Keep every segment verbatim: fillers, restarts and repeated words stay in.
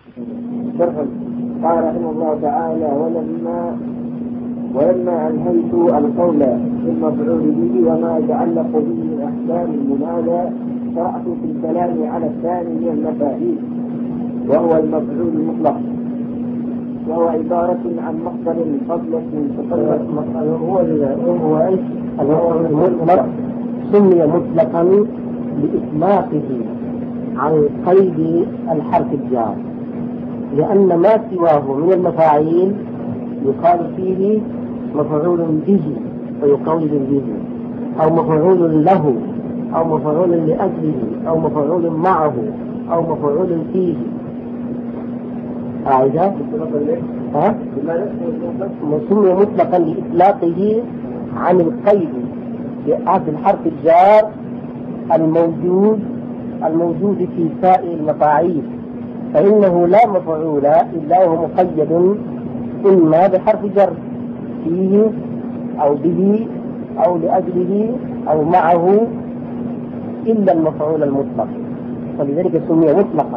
قال رحمه الله تعالى: ولما ولما أنهيت القول بالمفعول به وما يتعلق به من أحكام المنادى شرعت في الكلام على الثاني من المفاعيل وهو المفعول المطلق، وهو عبارة عن مصدر فضلة تطلق. هو هو ايش؟ المفعول المطلق سمي مطلقا لإطلاقه عن قيد الحرف الجار، لأن ما سواه من المفاعيل يقال فيه مفعول به ويقول به، أو مفعول له، أو مفعول لأجله، أو مفعول معه، أو مفعول فيه. أعيدها؟ ها؟ سمي مطلقا لإطلاقه عن القيد بأخذ الحرف الجار الموجود الموجود في سائر المفاعيل، فإنه لا مفعول إلا وهو مقيد إما بحرف جر فيه أو به أو لأجله أو معه إلا المفعول المطلق، فلذلك سمي مطلقا،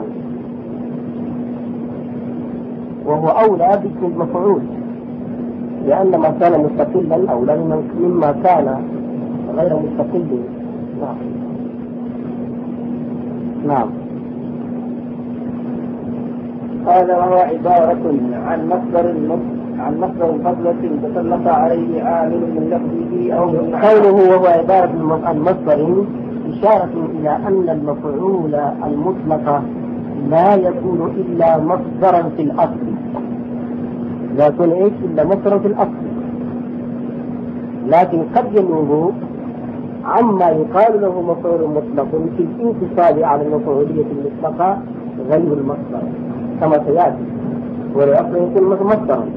وهو أولى باسم المفعول، لأن ما كان مستقلا أولى مما كان غير مستقل. نعم نعم. قال: وهو عبارة عن مصدر عن مصدر فضلة تطلق عليه عامل من لفظه أو من قوله وهو عبارة عن مصدر إشارة إلى أن المفعول المطلق لا يكون إلا مصدرا في الأصل، لا يكون إيش إلا مصدرا في الأصل، لكن قد ينوب عما يقال له مفعول مطلق في الانتصاب على المفعولية المطلقة غير المصدر كما سيأتي، ولأصله يكون مصدرا.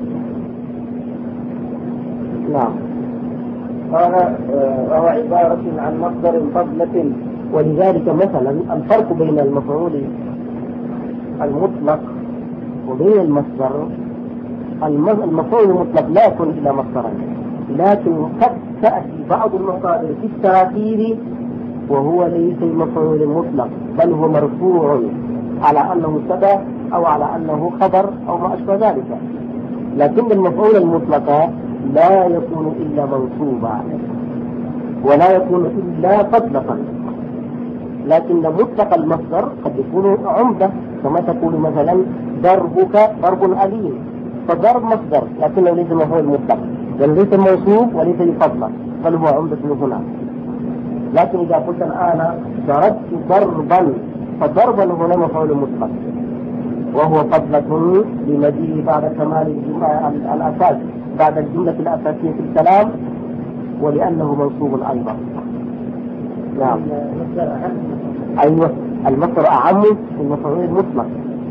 نعم. قال: وهو عبارة عن مصدر فضلة. ولذلك مثلا الفرق بين المفعول المطلق وبين المصدر، المفعول المطلق لا يكون إلا مصدرا، لكن قد تأتي بعض المصادر في التراكيب وهو ليس المفعول المطلق، بل هو مرفوع على أنه مبتدأ أو على أنه خبر أو ما أشبه ذلك، لكن المفعول المطلق لا يكون إلا منصوبا ولا يكون إلا مطلقا، لكن مطلق المصدر قد يكون عمدة، كما تقول مثلا ضربك ضرب أليم، فضرب مصدر لكنه ليس مفعول مطلق، بل ليس موصوف وليس يفضل، بل هو عمدة هنا. لكن إذا قلت الآن ضربت ضربا، فضربا هنا مفعول مطلق، وهو فضلة لمجيء بعد كمال الأساس بعد الجملة الأساسية في الكلام، ولأنه منصوب أيضا. نعم. أيوة، المصدر أعم من المفعول المطلق.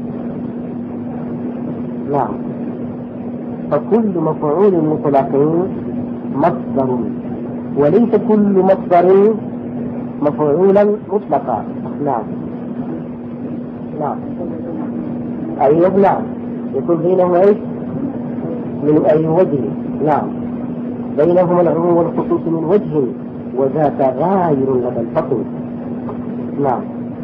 نعم. فكل مفعول مطلق مصدر، وليس كل مصدر مفعولا مطلقا. نعم نعم. أيوة نعم، يكون بينهما إيش؟ من أي وجه؟ نعم، بينهما العموم والخصوص من وجه، وذاك غاير لدى الفصل. نعم.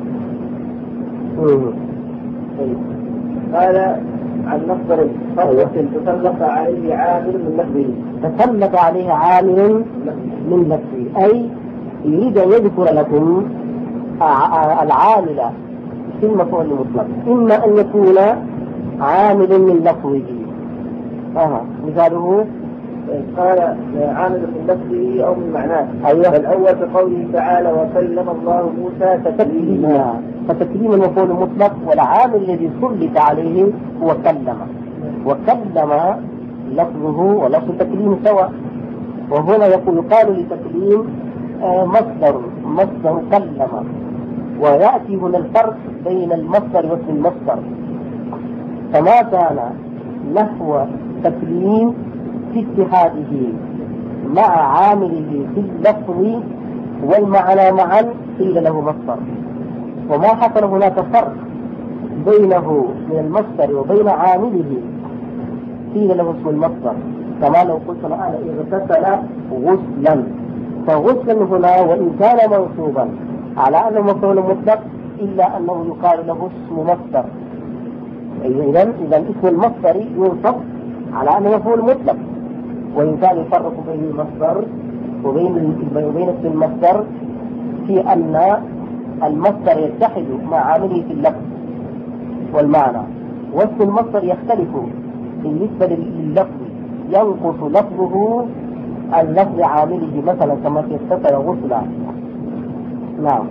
قال: عن مصدر فضلة تطلق عليه عامل من لفظه. تطلق عليه عامل من لفظه، أي يريد أن يذكر لكم العامل في المفعول المطلق، إما أن يكون عامل من لفظه. آه. مثاله قال: عامل من لفظه أو من معناه. أيوة. الأول بقوله تعالى: وكلم الله موسى تكليما. فتكليم المفعول المطلق، والعامل الذي سلط عليه هو كلم، وكلم لفظه ولفظ التكليم سواء، وهنا يقول قالوا لتكليم مصدر مصدر كلم، ويأتي هنا الفرق بين المصدر واسم المصدر، فما كان نحو تكليم في اتحاده مع عامله في اللفظ والمعنى معا قيل له مصدر، وما حصل هناك فرق بينه من المصدر وبين عامله قيل له اسم المصدر، كما لو قلت الآن اغتسل غسلا، فغسلا هنا وإن كان منصوبا على أنه مفعول مطلق إلا أنه يقال له اسم مصدر، إذا إذا اسم المصدر يوصف على أنه مفعول مطلق، وإن كان يفرق بين المصدر وبين وبين اسم المصدر في أن المصدر يتحد مع عامله في اللفظ والمعنى، واسم المصدر يختلف بالنسبة لللفظ، ينقص لفظه عن لفظ عامله، مثلا كما في اغتسل غسلا. نعم.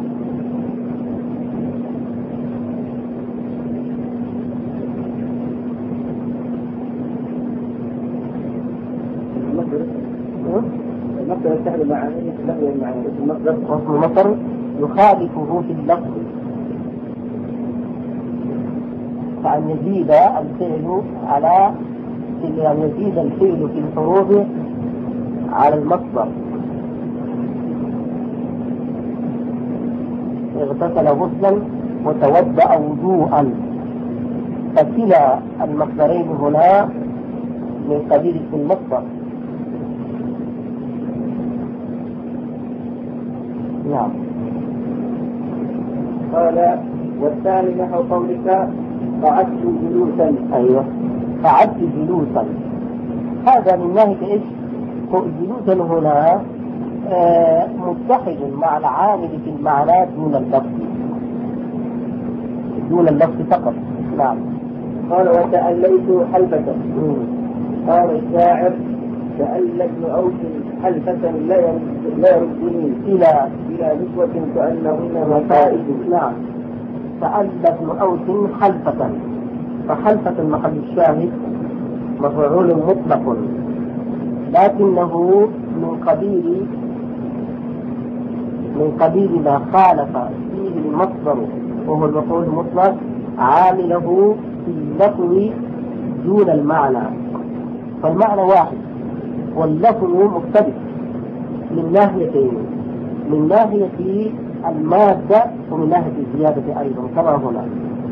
المصدر يتحد مع عامله في اللفظ والمعنى، المصدر واسم المصدر يخالفه في اللفظ، فأن يزيد الفعل على أن يزيد الفعل في الحروف على المصدر. اغتسل غسلا وتوضأ وضوءا، فكلا المصدرين هنا من قبيل اسم المصدر. نعم. قال والثاني نحو قولك قعدت جلوسا. أيوة، قعدت جلوسا، هذا من ناحية إيش؟ جلوسا هنا آه متحد مع العامل في المعنى دون اللفظ، دون اللفظ فقط. نعم. قال وتأليت حلفة. قال الشاعر تألى ابن أوس حلفة لا يردني إلى إلى نسوة كأنهن مصائد. نعم. تألى ابن أوس حلفة، فحلفة محل الشاهد مفعول مطلق، لكنه من قبيل من قبيل ما خالف فيه المصدر وهو المفعول المطلق عامله في اللفظ دون المعنى، فالمعنى واحد واللفظ مختلف من ناحيتين، من ناحية المادة ومن ناحية الزيادة أيضا كما هنا.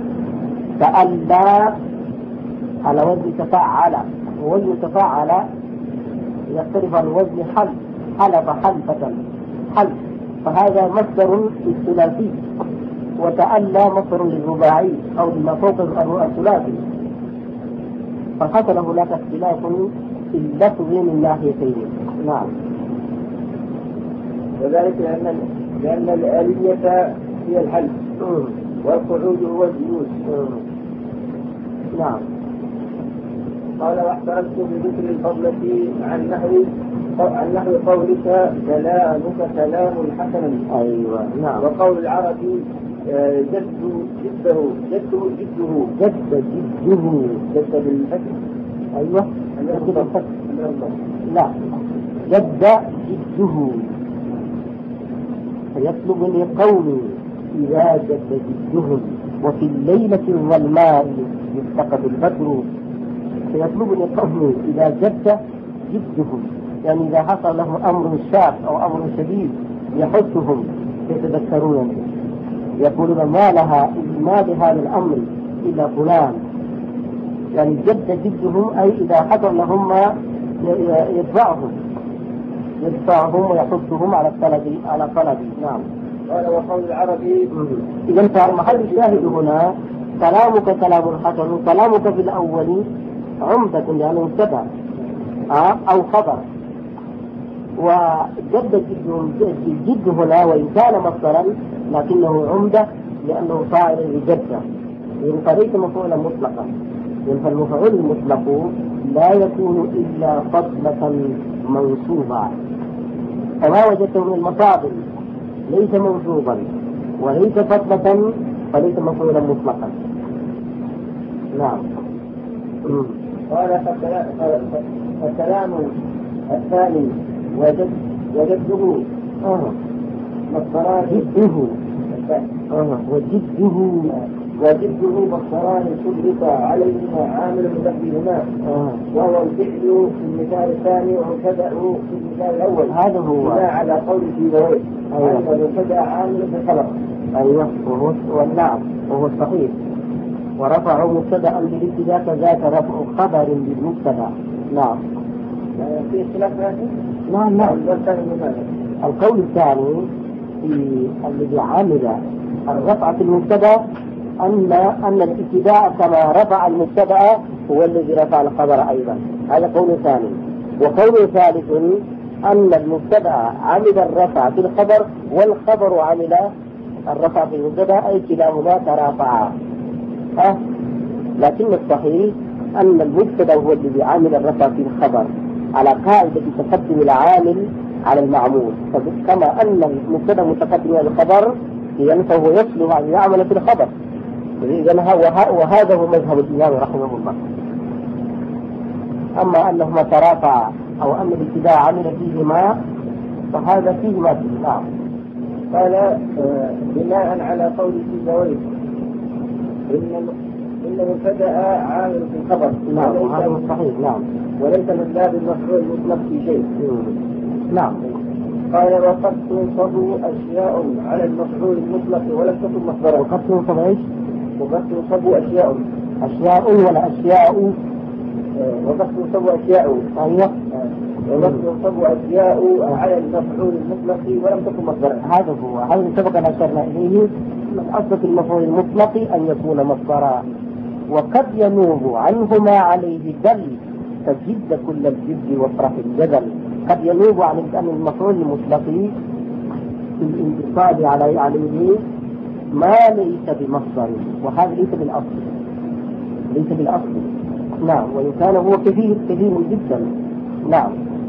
تألى على وزن تفعل، ووزن تفعل يختلف عن وزن حلف، حلف حلفة حلف، فهذا مصدر الثلاثي، وتألى مصدر للرباعي أو لما فوق الثلاثي، فحصل هناك اختلاف في اللفظ من ناحيتين. نعم. وذلك لأن لأن الآلية هي الحلف والقعود هو الجلوس. نعم. قال واحترزت بذكر الفضلة عن نحو عن نحو قولك كلامك كلام حسنا. أيوة. نعم. وقول العربي جد جده جده جده جد جده جد بالفتح. أيوة. جد بالفتح. لا، جد جده، فيطلبني قومي إذا جد جدهم، وفي الليلة الظلماء يفتقد البدر، فيطلبني قومي إذا جد جدهم، يعني إذا حصل له أمر شاق أو أمر شديد يحثهم يتذكرون، يقولون ما لها ما بهذا الأمر إلا فلان، يعني جد جدهم أي إذا حصل لهم ما يدفعهم يدفعهم ويحثهم على الطلب على طلب. نعم. قال وقول العربي. إذا فالمحل الشاهد هنا كلامك كلام حسن، كلامك في الأول عمدة لأنه مبتدأ أو خبر، وجد الجد هنا وإن كان مصدرا لكنه عمدة لأنه فاعل لجدة، فليس مفعولا مطلقا، فالمفعول المطلق لا يكون إلا فضلة منصوبة، فما وجدته من المصادر ليس منصوبا وليس فضلة فليس مفعولا مطلقا. نعم. قال فالكلام الثاني وجد وجده مصدران جده وجده وجده مصدران شرط عليهما عامل مدبرهما، وهو الفعل في المثال الثاني ومبتدأه في المثال الأول. هذا هو على قول سيبويه. أيوة. المبتدأ عامل في الخبر. أيوة. وهو والنعم وهو الصحيح، ورفعوا مبتدأ للابتداء كذاك رفع خبر للمبتدأ. نعم. في اختلاف هذا؟ نعم. نعم. القول الثاني في الذي عامل الرفع في المبتدأ أن أن الابتداء كما رفع المبتدأ هو الذي رفع الخبر أيضا. هذا قول ثاني. وقول ثالث أن المبتدأ عمل الرفع في الخبر والخبر عمل الرفع في المبتدأ، أي كلاهما ترافعا. أه؟ لكن الصحيح أن المبتدأ هو الذي عمل الرفع في الخبر على قاعدة تقدم العامل على المعمول، كما أن المبتدأ متقدم على الخبر فهو يصلح أن يعمل في الخبر. وهذا هو مذهب الإمام رحمه الله. أما أنهما ترافعا أو أن الابتداء عمل فيهما فهذا فيه ما فيه. نعم. قال بناء على قول سيبويه إن إن المبتدأ عامل في الخبر. نعم وهذا صحيح. نعم وليس من باب المفعول المطلق في شيء. نعم. قال وقد تنصب أشياء على المفعول المطلق ولم تكن مصدرا. وقد تنصب إيش؟ وقد تنصب أشياء أشياء ولا أشياء؟ وقد تنصب أشياء. أيوة. وقد تنصب أشياء على المفعول المطلق ولم تكن مصدرا. هذا هو هذا سبق أن أشرنا إليه. من أصل المفعول المطلق أن يكون مصدرا، وقد ينوب عنه ما عليه دل، فجد كل الجد وافرح الجدل. قد ينوب عن أن المفعول المطلق في الانتصاب عليه عليه ما ليس بمصدر، وهذا ليس بالأصل ليس بالأصل. نعم. وإن كان هو كثير كثير جدا. نعم.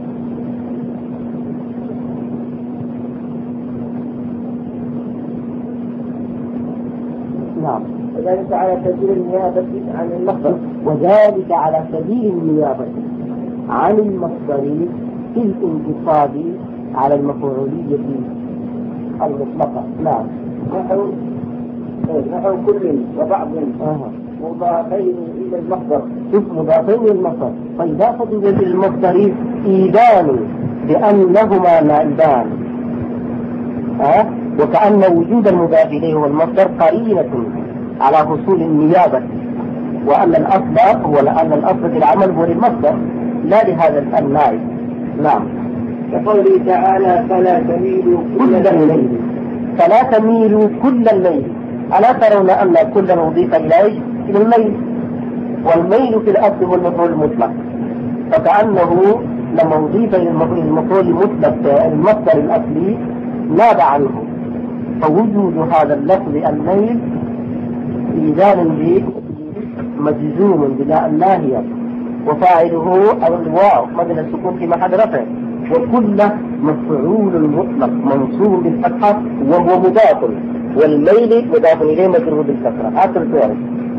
نعم. وذلك على سبيل النيابة عن المصدر. وذلك على سبيل النيابة عن المصدر في الانتصاب على المفعولية المطلقة. نعم. نحو نحو كل وبعض آه. مضافين إلى المصدر. شوف مضافين إلى المصدر، فإضافة إلى المصدر إيدان بأنهما نائبان، أه؟ وكأن وجود المضاف إليه والمصدر قرينة على حصول النيابة، وأن الأصل هو أن الأصل في العمل هو للمصدر لا لهذا النائب. نعم. كقوله تعالى فلا تميلوا كل الليل فلا تميلوا كل الليل. ألا ترون أن كل أضيف إليه إلى الليل، والميل في الأصل هو المفعول المطلق، فكأنه لما أضيف إلى المفعول المطلق المصدر الأصلي ناب عنه، فوجود هذا اللفظ الميل إيذان به مجزوم بلا الناهية، وفاعله أو الواو مدن السكون في محل رفع، وكل مفعول مطلق منصوب بالفتحة وهو مضاف، والميل مضاف إليه مجرور بالكسرة. هكذا تعرف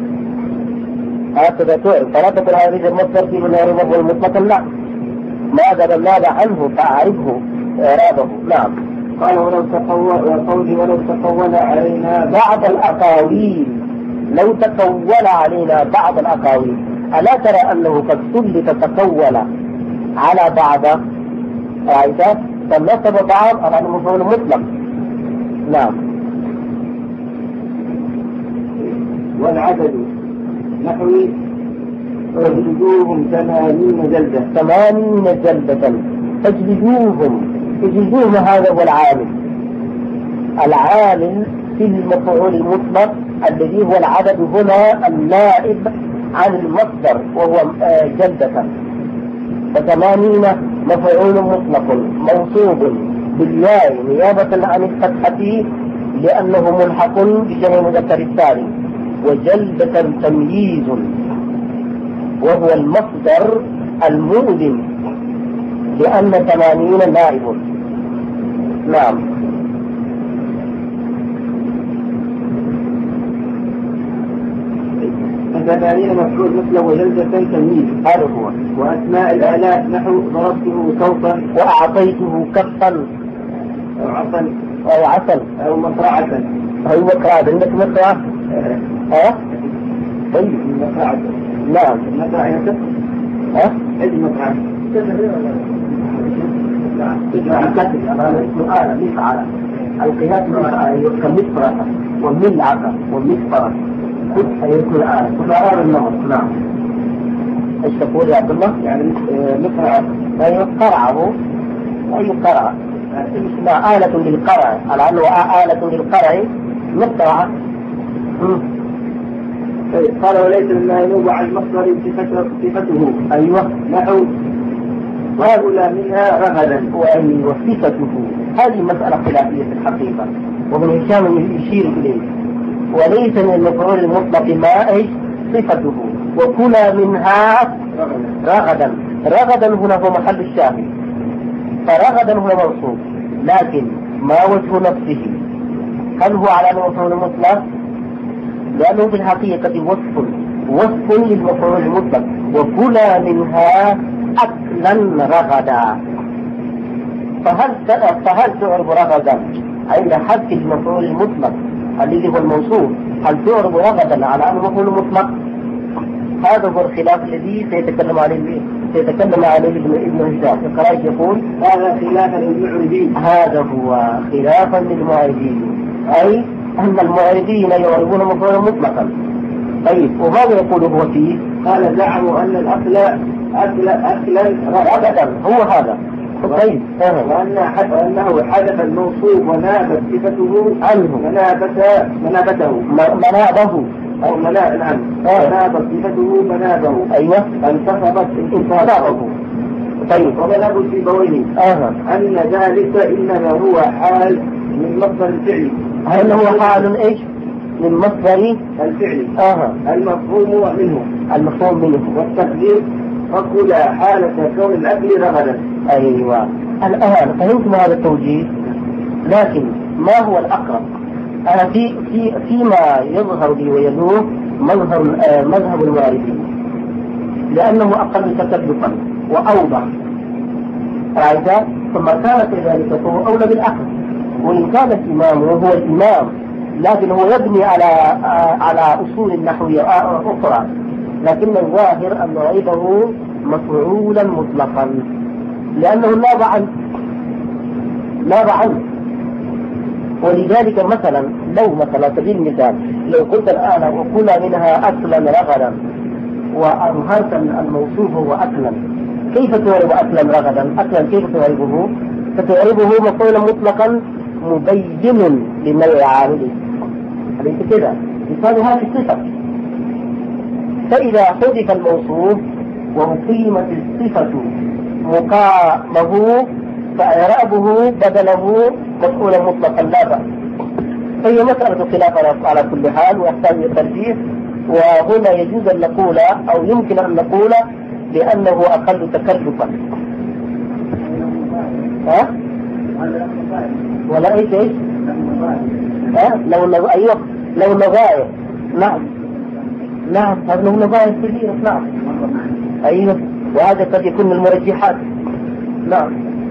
هكذا تعرف فلا تقل هذه المصدر في من يعرفه المطلق. لا، ما دام ناب عنه فأعرفه إعرابه. نعم. قال ولو تقول وقولي ولو تقول علينا بعض الأقاويل لو تقول علينا بعض الأقاويل. ألا ترى أنه قد سلط تقول على بعض قاعدة فنصب بعض على المفعول المطلق. نعم. والعدد نحو اجلدوهم ثمانين جلدة. ثمانين جلدة اجلدوهم. اجلدوهم هذا هو العامل العامل في المفعول المطلق الذي هو العدد هنا النائب عن المصدر وهو جلدة. فثمانين مفعول مطلق منصوب بالياء نيابة عن الفتحة لأنه ملحق بجمع مذكر الثاني، وجلدة تمييز وهو المصدر المؤذن لأن ثمانين نائب. نعم. ثمانين مفعول مثله وجلدة تمييز. هذا هو. وأسماء الآلات نحو ضربته صوتا وأعطيته كفا أو عسل أو عسل أو مصرعة. أي مقرعة. عندك مقرعة؟ ها؟ طيب. مصرعة. نعم. مصرعة يكفر. ها؟ إيش مصرعة؟ نعم. الكتب أمام اسمه آلة مفعلة. القياس كمفرة وملعقة ومفرة كل يكون آلة كل النمط. نعم. ايش تقول يا عبد الله؟ يعني مفرعة. أي قرعه أي قرع اسمها آلة للقرع، على أنه آلة للقرع مقطعة. قال وليس مما ينوب عن مصدر صفته. أيوة. نحو وأولى منها رغدا. وأيوة صفته. هذه مسألة خلافية في الحقيقة، وابن هشام يشير إليه. وليس من المفعول المطلق ما أي صفته، وكلا منها رغدا. رغدا هنا هو محل الشاهد، فرغدا هو موصوف، لكن ما وجه نفسه؟ هل هو على أنه مفعول مطلق؟ لأنه في الحقيقة وصف وصف للمفعول المطلق، وكلا منها أكلا رغدا. فهل فهل تعرب رغدا عند حذف المفعول المطلق الذي هو الموصوف؟ هل تعرب رغدا على أنه مفعول مطلق؟ هذا هو الخلاف الذي سيتكلم عليه سيتكلم عليه ابن هشام. القرائي يقول هذا خلافا للمعربين. هذا هو خلافا للمعربين، أي أن المعربين يعربون مفعولا مطلقا. طيب، وماذا يقول هو فيه؟ قال زعموا أن الأصل أكل أكلا رغدا، هو هذا. طيب، وأن أنه حدث الموصوف ونابت صفته عنه، منابته منابته منابه أو منا نعم منابت صفته منابه. أيوة، انتصبت انتصابه. طيب، وبلغوا في بويه آه. أن ذلك إنما هو حال من مصدر الفعل. هل هو حال إيش؟ من مصدر الفعل. آه. المفهوم منه المفهوم منه. والتقدير فكل حالة كون الأكل رغدا. أيوة، الآن فهمتم هذا التوجيه، لكن ما هو الأقرب؟ أنا في في فيما يظهر لي ويلوح مظهر آه مذهب المعرفين، لأنه أقل تكلفا وأوضح. رأيت؟ ثم كان كذلك فهو أولى بالأخذ، وإن كان الإمام وهو الإمام لكن هو يبني على آه على أصول نحوية آه أخرى، لكن الظاهر أن نعيبه مفعولا مطلقا لأنه ناب عنه ناب عنه ولذلك مثلا لو مثلا سبيل المثال لو قلت الآن وكل منها أكلا رغدا وأظهرت الموصوف هو أكلا، كيف تعرب أكلا رغدا؟ أكلا كيف تعربه؟ فتعربه مفعولا مطلقا مبين لما يعارضه. أليس كده؟ مثال هذه الصفة. فإذا حذف الموصوف وأقيمت الصفة مقامه فإعرابه بدله مفعولا مطلقا لا بأس. فهي مسألة خلاف على كل حال ويحتاج إلى ترجيح، وهنا يجوز أن نقول أو يمكن أن نقول بأنه أقل تكلفا. ها؟ ولا إيش إيش؟ ها؟ لو نغ... أيوه لو نغاية. نعم نعم هذا له نغاية كثيرة. نعم أيوه، وهذا قد يكون من المرجحات. نعم.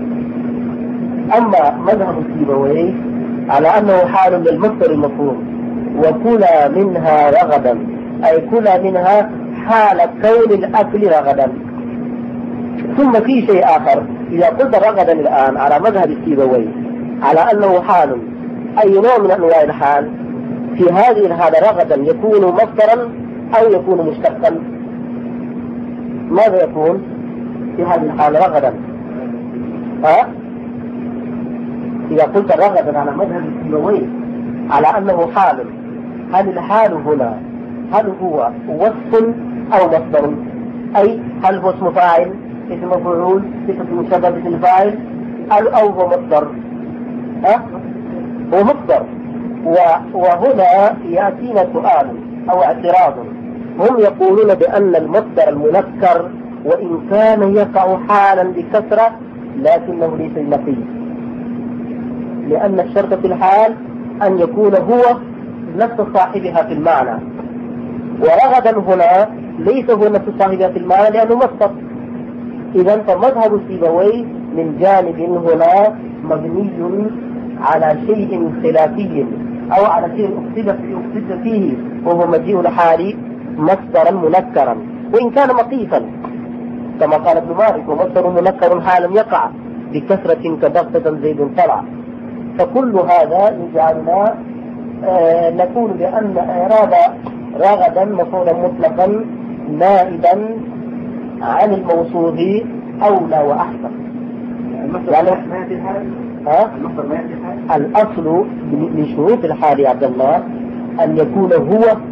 أما مذهب السيبويه على أنه حال للمصدر المفهوم وكلا منها رغدا، أي كلا منها حال كون الأكل رغدا. ثم في شيء آخر، إذا قلت رغدا الآن على مذهب السيبويه على أنه حال، أي نوع من أنواع الحال؟ في هذه الحالة رغدا يكون مصدرا أو يكون مشتقا؟ ماذا يكون في هذه الحالة رغدا؟ ها؟ إذا قلت رغدا على مذهب السيبويه على أنه حال، هل الحال هنا هل هو وصف أو مصدر؟ أي هل هو اسم فاعل، اسم مفعول، صفة مشبهة باسم فاعل، أو هو مصدر؟ ها؟ هو مصدر. وهنا يأتينا سؤال أو اعتراض. هم يقولون بأن المصدر المنكر وإن كان يقع حالا بكثرة لكنه ليس النقي، لأن الشرط في الحال أن يكون هو نفس صاحبها في المعنى، ورغدا هنا ليس هو نفس صاحبها في المعنى لأنه مصدر. إذن فمذهب السيبويه من جانب هنا مبني على شيء خلافي أو على شيء أقصد فيه، وهو مجيء الحال مصدرا منكرا وإن كان مقيفا كما قال ابن مالك ومصدر منكر حال يقع بكثرة كبغتة زيد طلع. فكل هذا يجعلنا آه نقول بأن إعراب رغدا مفعولا مطلقا نائبا عن الموصوف أولى وأحسن. يعني ها؟ الأصل من شروط الحال يا عبد الله أن يكون هو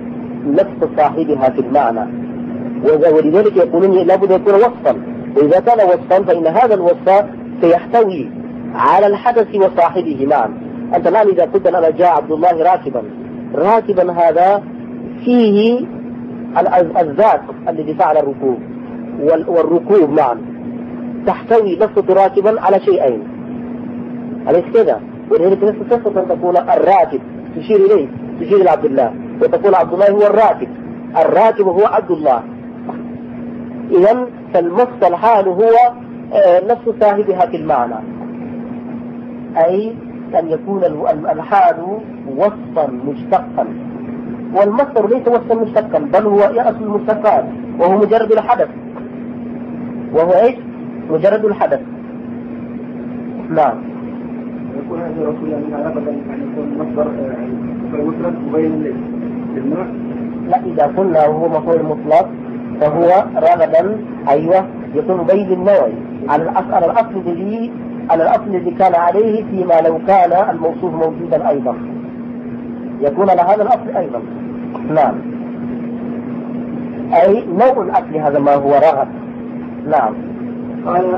نفس صاحبها في المعنى، ولذلك يقولون لابد يكون وصفا، وإذا كان وصفا فإن هذا الوصف سيحتوي على الحدث وصاحبه معا. أنت الآن إذا قلت أنا جاء عبد الله راكبا، راكبا هذا فيه الذات الذي فعل الركوب والركوب معا، تحتوي لفظة راكبا على شيئين، أليس كذا؟ ولذلك نفس تستطيع أن تقول الراكب تشير إليه، تشير إلى عبد الله، وتقول عبد الله هو الراكب، الراكب هو عبد الله. إذن فالمصدر الحال هو نفس صاحبها في المعنى، أي أن يكون الحال وصفا مشتقا، والمصدر ليس وصفا مشتقا بل هو يأصل المشتقات، وهو مجرد الحدث، وهو إيش؟ مجرد الحدث. نعم. يكون هذا رسول الله علاقة أن يكون مصدر مفرد مبين للنوع؟ لا، إذا قلنا هو مفعول مطلق فهو رغدا أيوه يكون مبين للنوع على الأصل، على الأصل الذي على الأصل الذي كان عليه، فيما لو كان الموصوف موجودا أيضا يكون على هذا الأصل أيضا. نعم، أي نوع الأصل هذا ما هو رغد. نعم. قال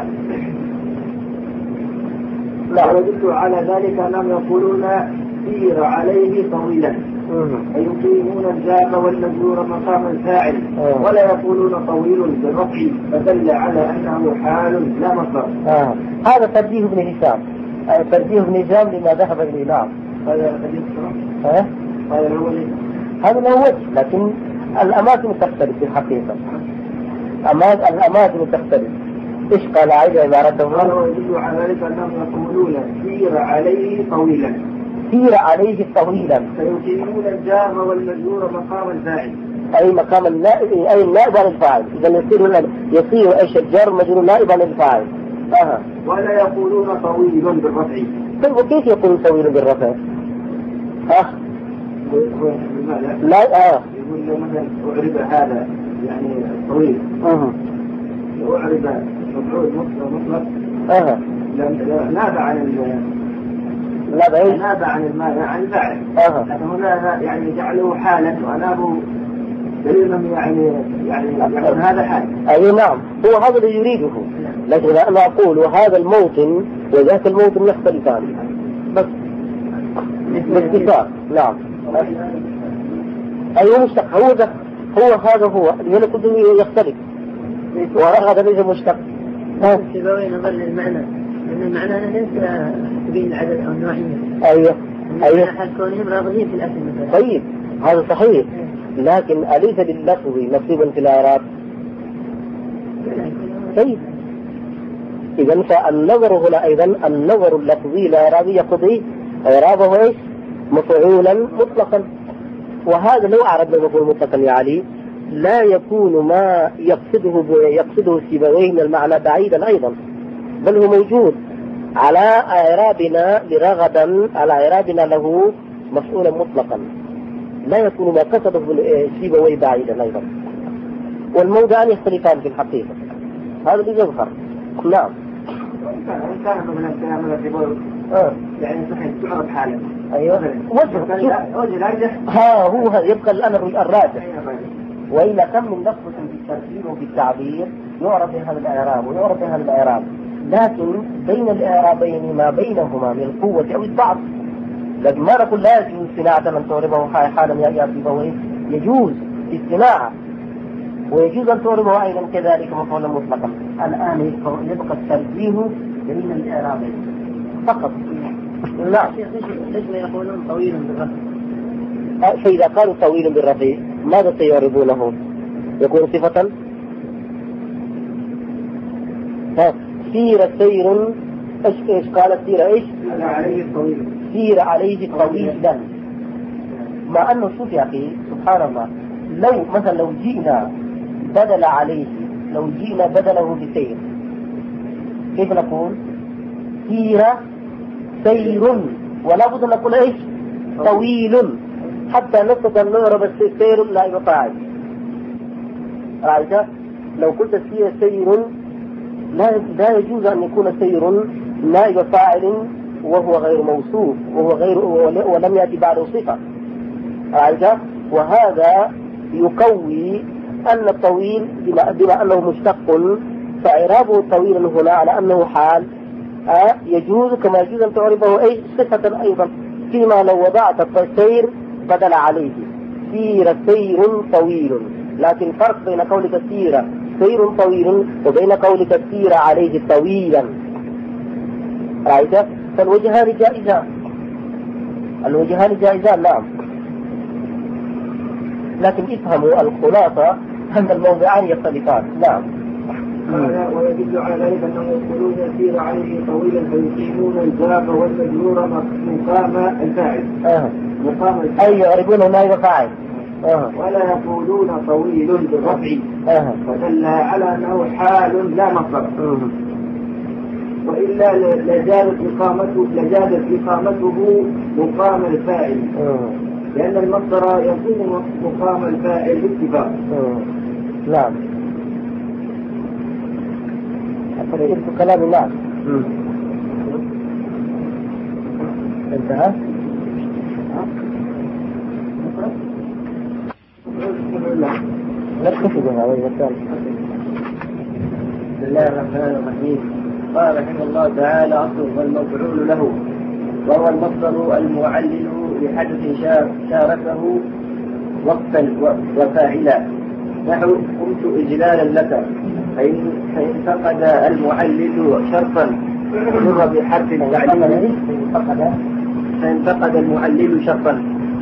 نعم. ويدل على ذلك أنهم يقولون سير عليه طويلا، أي يقيمون الجاب والمجرور مقام فاعل، ولا يقولون طويل بالرفع، فدل على أنه حال لا مصدر. آه. هذا ترجيح ابن هشام، ترجيح ابن هشام لما ذهب إليه. نعم. هذا ها؟ هذا هو هذا له وجه، لكن الأماكن تختلف في الحقيقة، الأماكن تختلف. إيش قال عيد عبارته؟ قال ويدل على ذلك أنهم يقولون سير عليه طويلا، سير عليه طويلا، فيقيمون الجار والمجرور مقام الفاعل، أي مقام النائب، أي النائب عن الفاعل. إذا يصير يصير إيش الجار مجرور نائب عن الفاعل. أها. ولا يقولون طويل بالرفع. طيب وكيف يقولون طويل بالرفع؟ ها؟ لا آه. يقول له مثلا أعرب هذا يعني طويل. أها. أعرب مفعول مطلق. أها. نابع عن ال لا بعيد. نابع عن المانع عن الفاعل. أها. لكن هنا يعني جعله حالا وأنابه دليلا يعني يعني يعني هذا حال. أي نعم، هو هذا اللي يريده، لكن أنا أقول هذا الموطن وذاك الموطن يختلفان بس باختصار. نعم. أيوه مشتق، هو ده هو هذا هو اللي كله يختلف، وهذا ليس مشتق. سيبويه نظر للمعنى، لأن المعنى ليس تبين العدد أو النوعية. أيوه أيوه. حال كونهم راغبين في الأكل مثلا. طيب هذا صحيح، لكن أليس لللفظ نصيبا في الإعراب؟ طيب إذا فالنظر هنا أيضا النظر اللفظي الإعرابي يقضي إعرابه إيش؟ مفعولا مطلقا، وهذا لو أعربنا مفعول مطلقا يا علي لا يكون ما يقصده يقصده سيبويه من المعنى بعيدا أيضا، بل هو موجود على إعرابنا لرغدا، على إعرابنا له مفعولا مطلقا، لا يكون ما قصده سيبويه بعيدا أيضا، والموضعان يختلفان في الحقيقة، هذا اللي يظهر. نعم. كان مثلا كلام الرجل يعني صحيح تعرف حاله. أيوه. وجه وجه الراجح. ها هو هذا يبقى الأمر الراجح. وإلا كم من لفظ في الترتيب وفي التعبير يعرف بهذا الإعراب ويعرف بهذا الإعراب، لكن بين الإعرابين ما بينهما من القوة أو الضعف، لكن ما نقول لا يجوز صناعة أن تعربه حالا يا سيبويه، يجوز في الصناعة، ويجوز أن تعربه أيضا كذلك مفعولا مطلقا. الآن يبقى الترجيح بين الإعرابين فقط. لا. ليش ما يقولون طويل بالرفع؟ فإذا قالوا طويل بالرفع ماذا سيعربونه؟ يكون صفة؟ ها سير سير ايش ايش قال سير ايش؟ عليه طويل. سير عليه طويلا، مع أنه شوف يا أخي سبحان الله، لو مثلا لو جئنا بدل عليه، لو جئنا بدله بسير كيف نقول؟ سير سير، ولا بد أن نقول إيش؟ طويل، حتى نستطيع أن نعرب السير لا يفاعل. رأيت؟ لو قلت سير سير لا لا يجوز أن يكون سير نائب فاعل وهو غير موصوف، وهو غير ولم يأتي بعده صفة. رأيت؟ وهذا يقوي أن الطويل بما, بما أنه مشتق فإعرابه طويلا هنا على أنه حال أه يجوز كما يجوز أن تعربه أي صفة أيضا، فيما لو وضعت السير بدل عليه سير سير طويل، لكن فرق بين قولك سير سير طويل وبين قولك سير عليه طويلا. رأيت؟ فالوجهان جائزان، الوجهان جائزان نعم، لكن افهموا الخلاصة أن الموضعان يختلفان. نعم. ويدل على ذلك أنهم يقولون يسير عليه طويلا فيقيمون الباب والمجرور مقام الفاعل. آه. مقام الفاعل. أي يعرفونه نائب فاعل. آه. ولا يقولون طويل بالرفع. آه. فدل على أنه حال لا مصدر. آه. وإلا لزالت إقامته لزالت إقامته مقام الفاعل. آه. لأن المصدر يكون مقام الفاعل باتفاق. آه. نعم. أقول كلام الله. انتهى؟ لا تكفي هذا المثال. بسم الله الرحمن الرحيم. قال رحمه الله تعالى: أصل والمفعول له، وهو المصدر المعلل لحدث شاركه وقتا وفاعلا، نحو قمت إجلالا لك، فإن فقد المعلل شرطا جر بحرف التعليل، فإن فقد المعلل شرطا.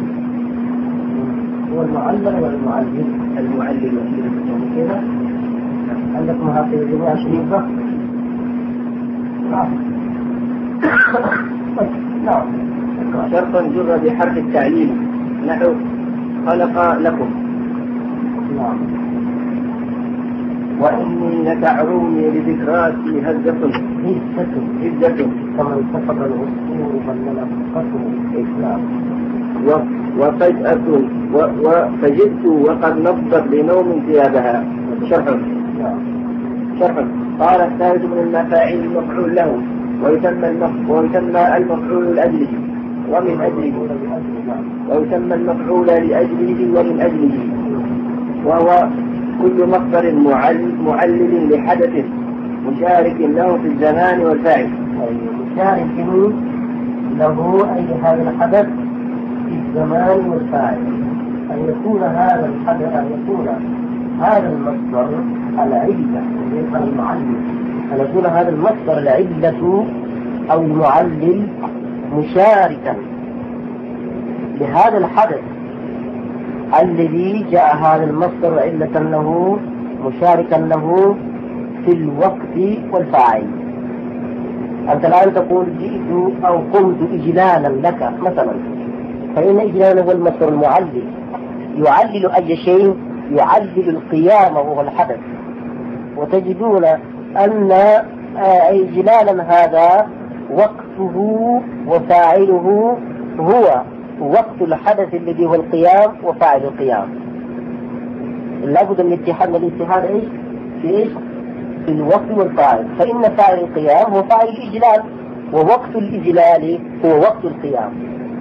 هو المعلل والمعلل. المعلل كذا عندكم هذه الجميع شريفة. نعم. شرطا جر بحرف التعليل، نحو خلق لكم. نعم. وإني لتعروني لذكراتي هزة هزة كما اتفق الأصول فلنا القسم. وفجأة وفجئت وقد نبضت بنوم ثيابها. شرح شرح قال: الثالث من المفاعيل المفعول له، ويسمى ويسمى المفعول لأجله ومن أجله، ويسمى المفعول لأجله ومن أجله، وهو كل مصدر معلل لحدث مشارك له في الزمان والفاعل. مشارك له أي هذا الحدث في الزمان والفاعل، أن يكون هذا الحدث أن يكون هذا المصدر العلة المعلل، أن يكون هذا المصدر العلة أو المعلل مشاركا لهذا الحدث الذي جاء هذا المصدر علة له مشاركا له في الوقت والفاعل. أنت الآن تقول جئت أو قمت إجلالا لك مثلا، فإن إجلالا هو المصدر المعلل، يعلل أي شيء، يعلل القيام وهو الحدث. وتجدون أن إجلالا هذا وقته وفاعله هو وقت الحدث الذي هو القيام وفاعل القيام. لابد من الاتحاد من الاتحاد ايش؟ في ايش؟ في الوقت والفاعل، فإن فاعل القيام هو فاعل الإجلال، ووقت الإجلال هو وقت القيام.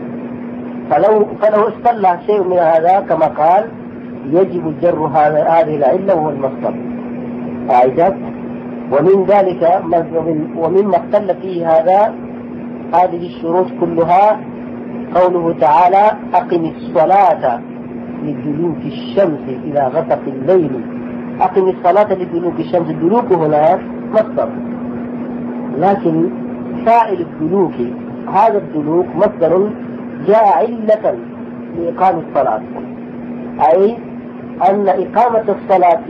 فلو فلو استلى شيء من هذا كما قال يجب جر هذا هذه العلة وهو المصدر. أعجب. ومن ذلك ومما اختل فيه هذا هذه الشروط كلها قوله تعالى: أقم الصلاة لدلوك الشمس إلى غسق الليل. أقم الصلاة لدلوك الشمس، الدلوك هنا مصدر، لكن فاعل الدلوك هذا الدلوك مصدر جاء علة لإقام الصلاة، أي أن إقامة الصلاة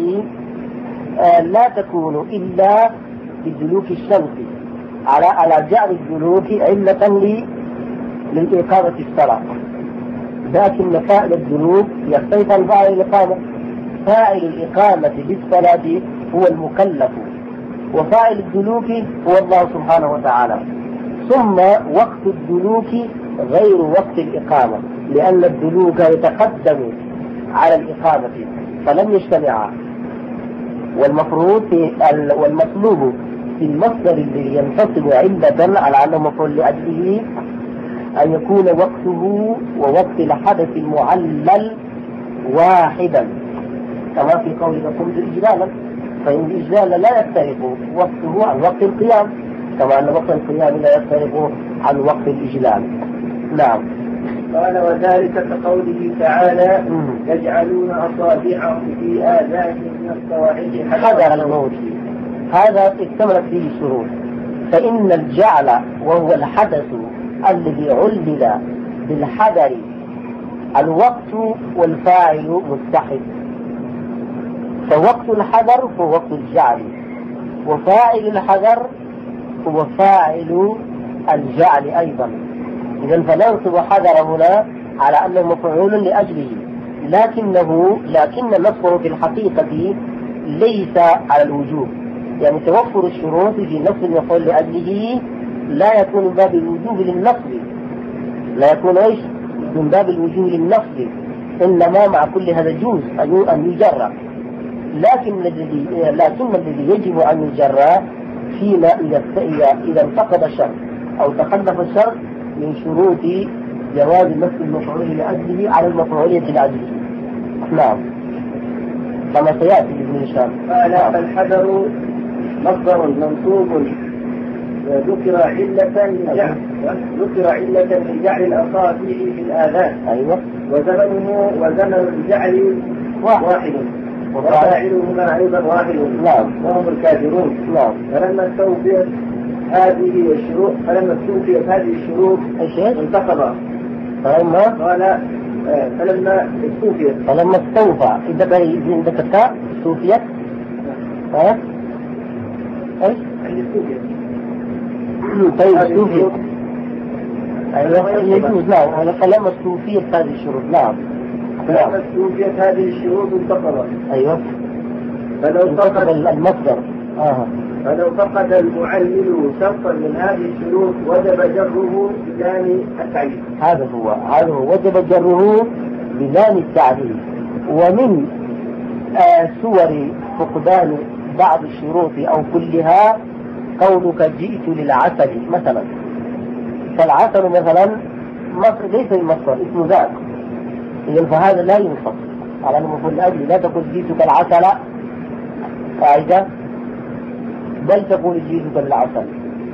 لا تكون إلا بدلوك الشمس، على على جعل الدلوك علة لإقامة الصلاة. لكن فاعل الدلوك يختلف عن فاعل الإقامة. فاعل الإقامة بالصلاة هو المكلف، وفاعل الدلوك هو الله سبحانه وتعالى. ثم وقت الدلوك غير وقت الإقامة، لأن الدلوك يتقدم على الإقامة فلم يجتمعا. والمفروض في والمطلوب في المصدر الذي ينتصب علة على أنه مفعول لأجله أن يكون وقته ووقت الحدث المعلل واحدا، كما في قوله قمت إجلالا، فإن الإجلال لا يفترق وقته عن وقت القيام، كما أن وقت القيام لا يفترق عن وقت الإجلال. نعم. قال وذلك كقوله تعالى يجعلون أصابعهم في آذانهم من الصواعق حذر الموت، هذا اكتملت فيه الشروط. فإن الجعل وهو الحدث الذي علل بالحذر الوقت والفاعل متحد، فوقت الحذر هو وقت الجعل، وفاعل الحذر هو فاعل الجعل أيضا. إذن فننصب حذر هنا على أنه مفعول لأجله، لكنه لكن نصبه في الحقيقة ليس على الوجوب، يعني توفر الشروط في نصب المفعول لأجله لا يكون من باب الوجوب للنصب، لا يكون ايش من باب الوجوب للنصب، إنما مع كل هذا يجوز أن يجرى، لكن الذي لكن الذي يجب أن يجرى فيما إذا إذا انتقض الشرط أو تخلف الشرط من شروط جواز نصب المفعول لأجله على المفعولية لأجله. نعم، كما سيأتي بإذن الله. قال فالحذر مصدر منصوب ذكر علة لجعل ذكر علة لجعل الأصابع في الآذان. أيوة. وزمنه وزمن الجعل واحد وفاعلهما أيضا واحد. نعم. وهم الكافرون. نعم. فلما استوفيت هذه الشروط فلما استوفيت هذه الشروط انتقض. فلما قال فلما استوفيت فلما استوفى إذا عندك التاء استوفيت ها ايش؟ استوفيت. طيب استوفيت. أيوة يجوز. نعم. فلما استوفيت هذه الشروط. نعم. فلما استوفيت هذه الشروط انتقضت. أيوة. فلو فقد المصدر آه. فلو فقد المعلل شرطا من هذه الشروط وجب جره بلام التعليل. هذا هو هذا هو وجب جره بلام التعليل. ومن آه صور فقدان بعض الشروط أو كلها قولك جئت للعسل مثلا، فالعسل مثلا مصر ليس المصدر اسم ذات، إذن فهذا لا ينصب على المفعول الأجل. لا تقول جئتك العسل قاعدة، بل تقول جئتك للعسل.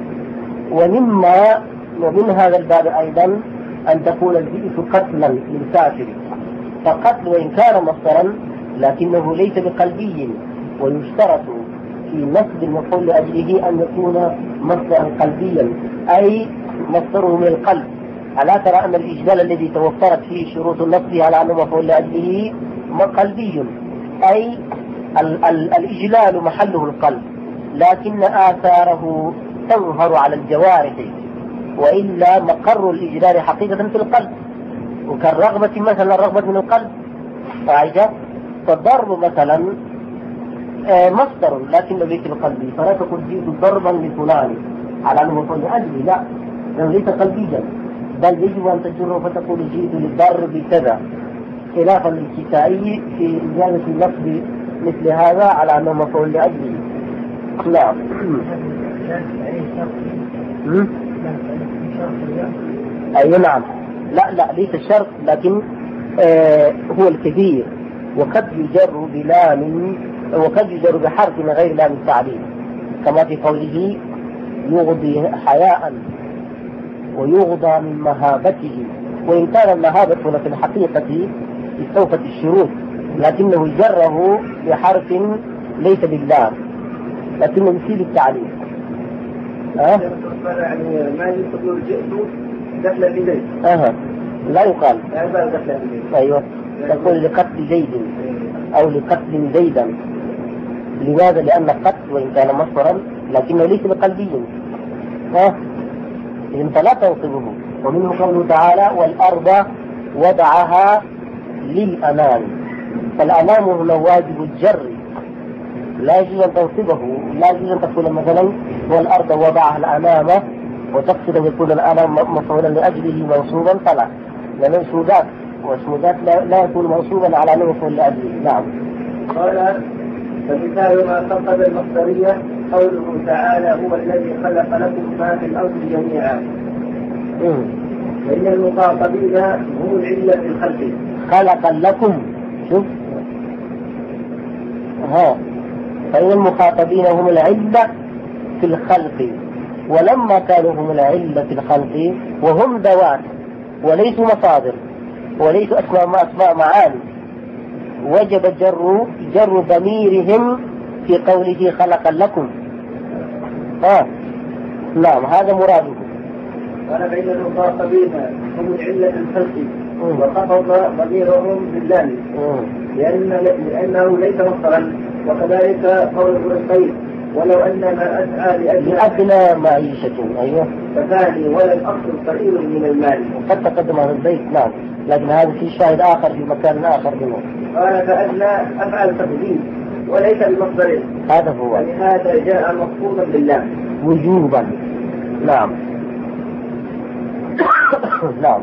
ومما ومن هذا الباب أيضا أن تقول جئت قتلا للكافر، فقتل وإن كان مصدرا لكنه ليس بقلبي، ويشترط في نصب المفعول لأجله أن يكون مصدرا قلبيا، أي مصدره من القلب. ألا ترى أن الإجلال الذي توفرت فيه شروط النصب على أنه مفعول لأجله قلبي، أي ال ال الإجلال محله القلب، لكن آثاره تظهر على الجوارح، وإلا مقر الإجلال حقيقة في القلب، وكالرغبة مثلا الرغبة من القلب قاعدة. فالضرب مثلا مصدر لكن ليس القلبي، فلا تقول جئت ضربا لفلان على أنه مفعول لأجله، لا، لأنه ليس قلبيا، بل يجب أن تجره فتقول جئت للضرب كذا، خلافا للكسائي في إجابة النصب مثل هذا على أنه مفعول لأجله. نعم. أي نعم. لا لا ليس الشرط، لكن آه هو الكثير، وقد يجر بلام وقد يجر بحرف من غير لام التعليل، كما في قوله يغضي حياء ويغضى من مهابته، وإن كان المهابة هنا في الحقيقة استوفت الشروط، لكنه جره بحرف ليس باللام، لكنه يفيد التعليل. أه؟ يعني ما يقول جئت دخل في زيد. أه. لا يقال. لا يقال دخل في زيد. أيوه. تقول لقتل زيد أو لقتل زيدا. لماذا؟ لأن قتل وإن كان مصدرا لكنه ليس بقلبي. ها؟ إذن فلا تنصبه. ومنه قوله تعالى والأرض وضعها للأمام، فالأمام هو واجب الجر، لا يجوز أن تنصبه، لا يجوز أن تقول مثلا والأرض وضعها الأمام وتقصد أن يكون الأمام مفعولا لأجله منصوبا، فلا، لأن اسم ذات واسم ذات لا يكون منصوبا على أنه مفعول لأجله. نعم. قال فمثال ما فقد المصدرية قوله تعالى هو الذي خلق لكم ما في الأرض جميعا، فإن المخاطبين هم العلة في الخلق. خلق لكم شوف ها، فإن المخاطبين هم العلة في الخلق، ولما كانوا هم العلة في الخلق وهم ذوات وليسوا مصادر وليسوا أسماء ما أسماء معاني، وجب جر جر ضميرهم في قوله خلقا لكم. ها نعم هذا مراده. قال بين المخاطبين هم العلة في الخلق وخفض ضميرهم بالله لأن لأنه ليس مصدرا، وكذلك قول ابن القيم ولو أن ما أسعى لأدنى معيشة أيوه فثاني ولا الأصل قليل من المال. وقد تقدم هذا البيت نعم، لكن هذا في شاهد آخر في مكان آخر منه. قال فأدنى أفعل تقديم وليس بمصدر، هذا هو، لهذا جاء مخصوصا بالله وجوبا. نعم نعم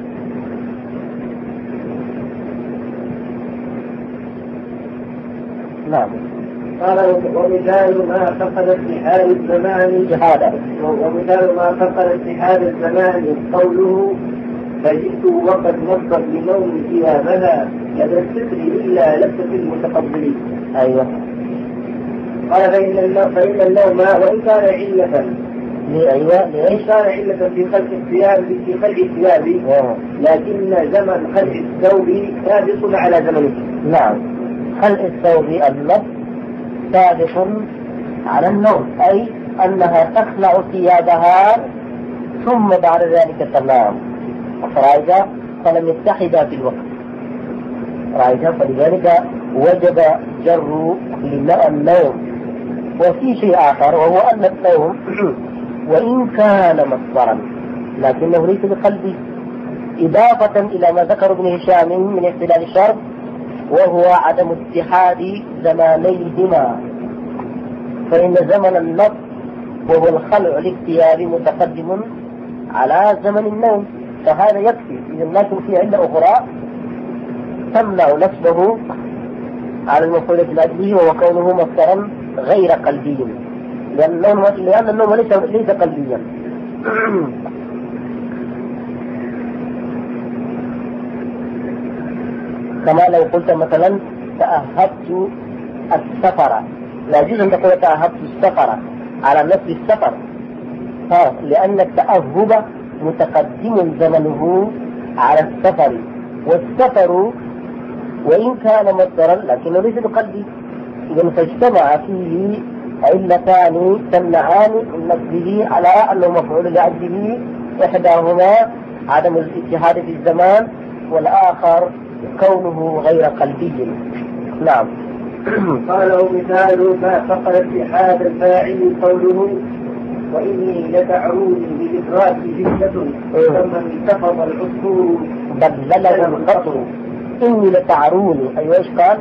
نعم. قال ومثال ما فقد اتحاد الزمان جهادا، ومثال ما فقد اتحاد الزمان قوله فجئت وقد نصت لنوم ثيابها لدى الستر إلا لبسة المتقبلين. أيوة. قال فإن النوم فإن النوم وإن كان علة أيوة وإن كان علة في خلق الثياب في خلق الثياب لكن زمن خلق الثوب سابق على زمنه. نعم، خلق الثوب النص سابق على النوم، أي أنها تخلع ثيابها ثم بعد ذلك تنام. فرأيت فلم يتحدا في الوقت، رأيت فلذلك وجب جر النوم. وفي شيء آخر وهو أن النوم وإن كان مصدرا لكنه ليس بقلبه، إضافة إلى ما ذكر ابن هشام من احتلال الشرط وهو عدم اتحاد زمانيهما، فإن زمن النص وهو الخلع الاختيار متقدم على زمن النوم، فهذا يكفي. إذا لكن في علة أخرى تمنع نسبه على المفعول الأجلي وهو كونه مصدرا غير قلبي، لأن النوم, لأن النوم ليس, ليس قلبيا. كما لو قلت مثلا تأهبت السفر، لا يجوز أن تقول تأهبت السفر على نفس السفر، لأن التأهب متقدم زمنه على السفر، والسفر وإن كان مصدرا لكنه ليس بقلبي. إذا فاجتمع فيه علتان تمنعان من نصبه على أنه مفعول لأجله، إحداهما عدم الاتحاد في الزمان والآخر كونه غير قلبي. نعم. قالوا مثال ما فقد اتحاد الفاعل قوله وإني لتعروني بإدراك جدة ثم انتفض العصفور بلله القطر. إني لتعروني أيوة إيش قال؟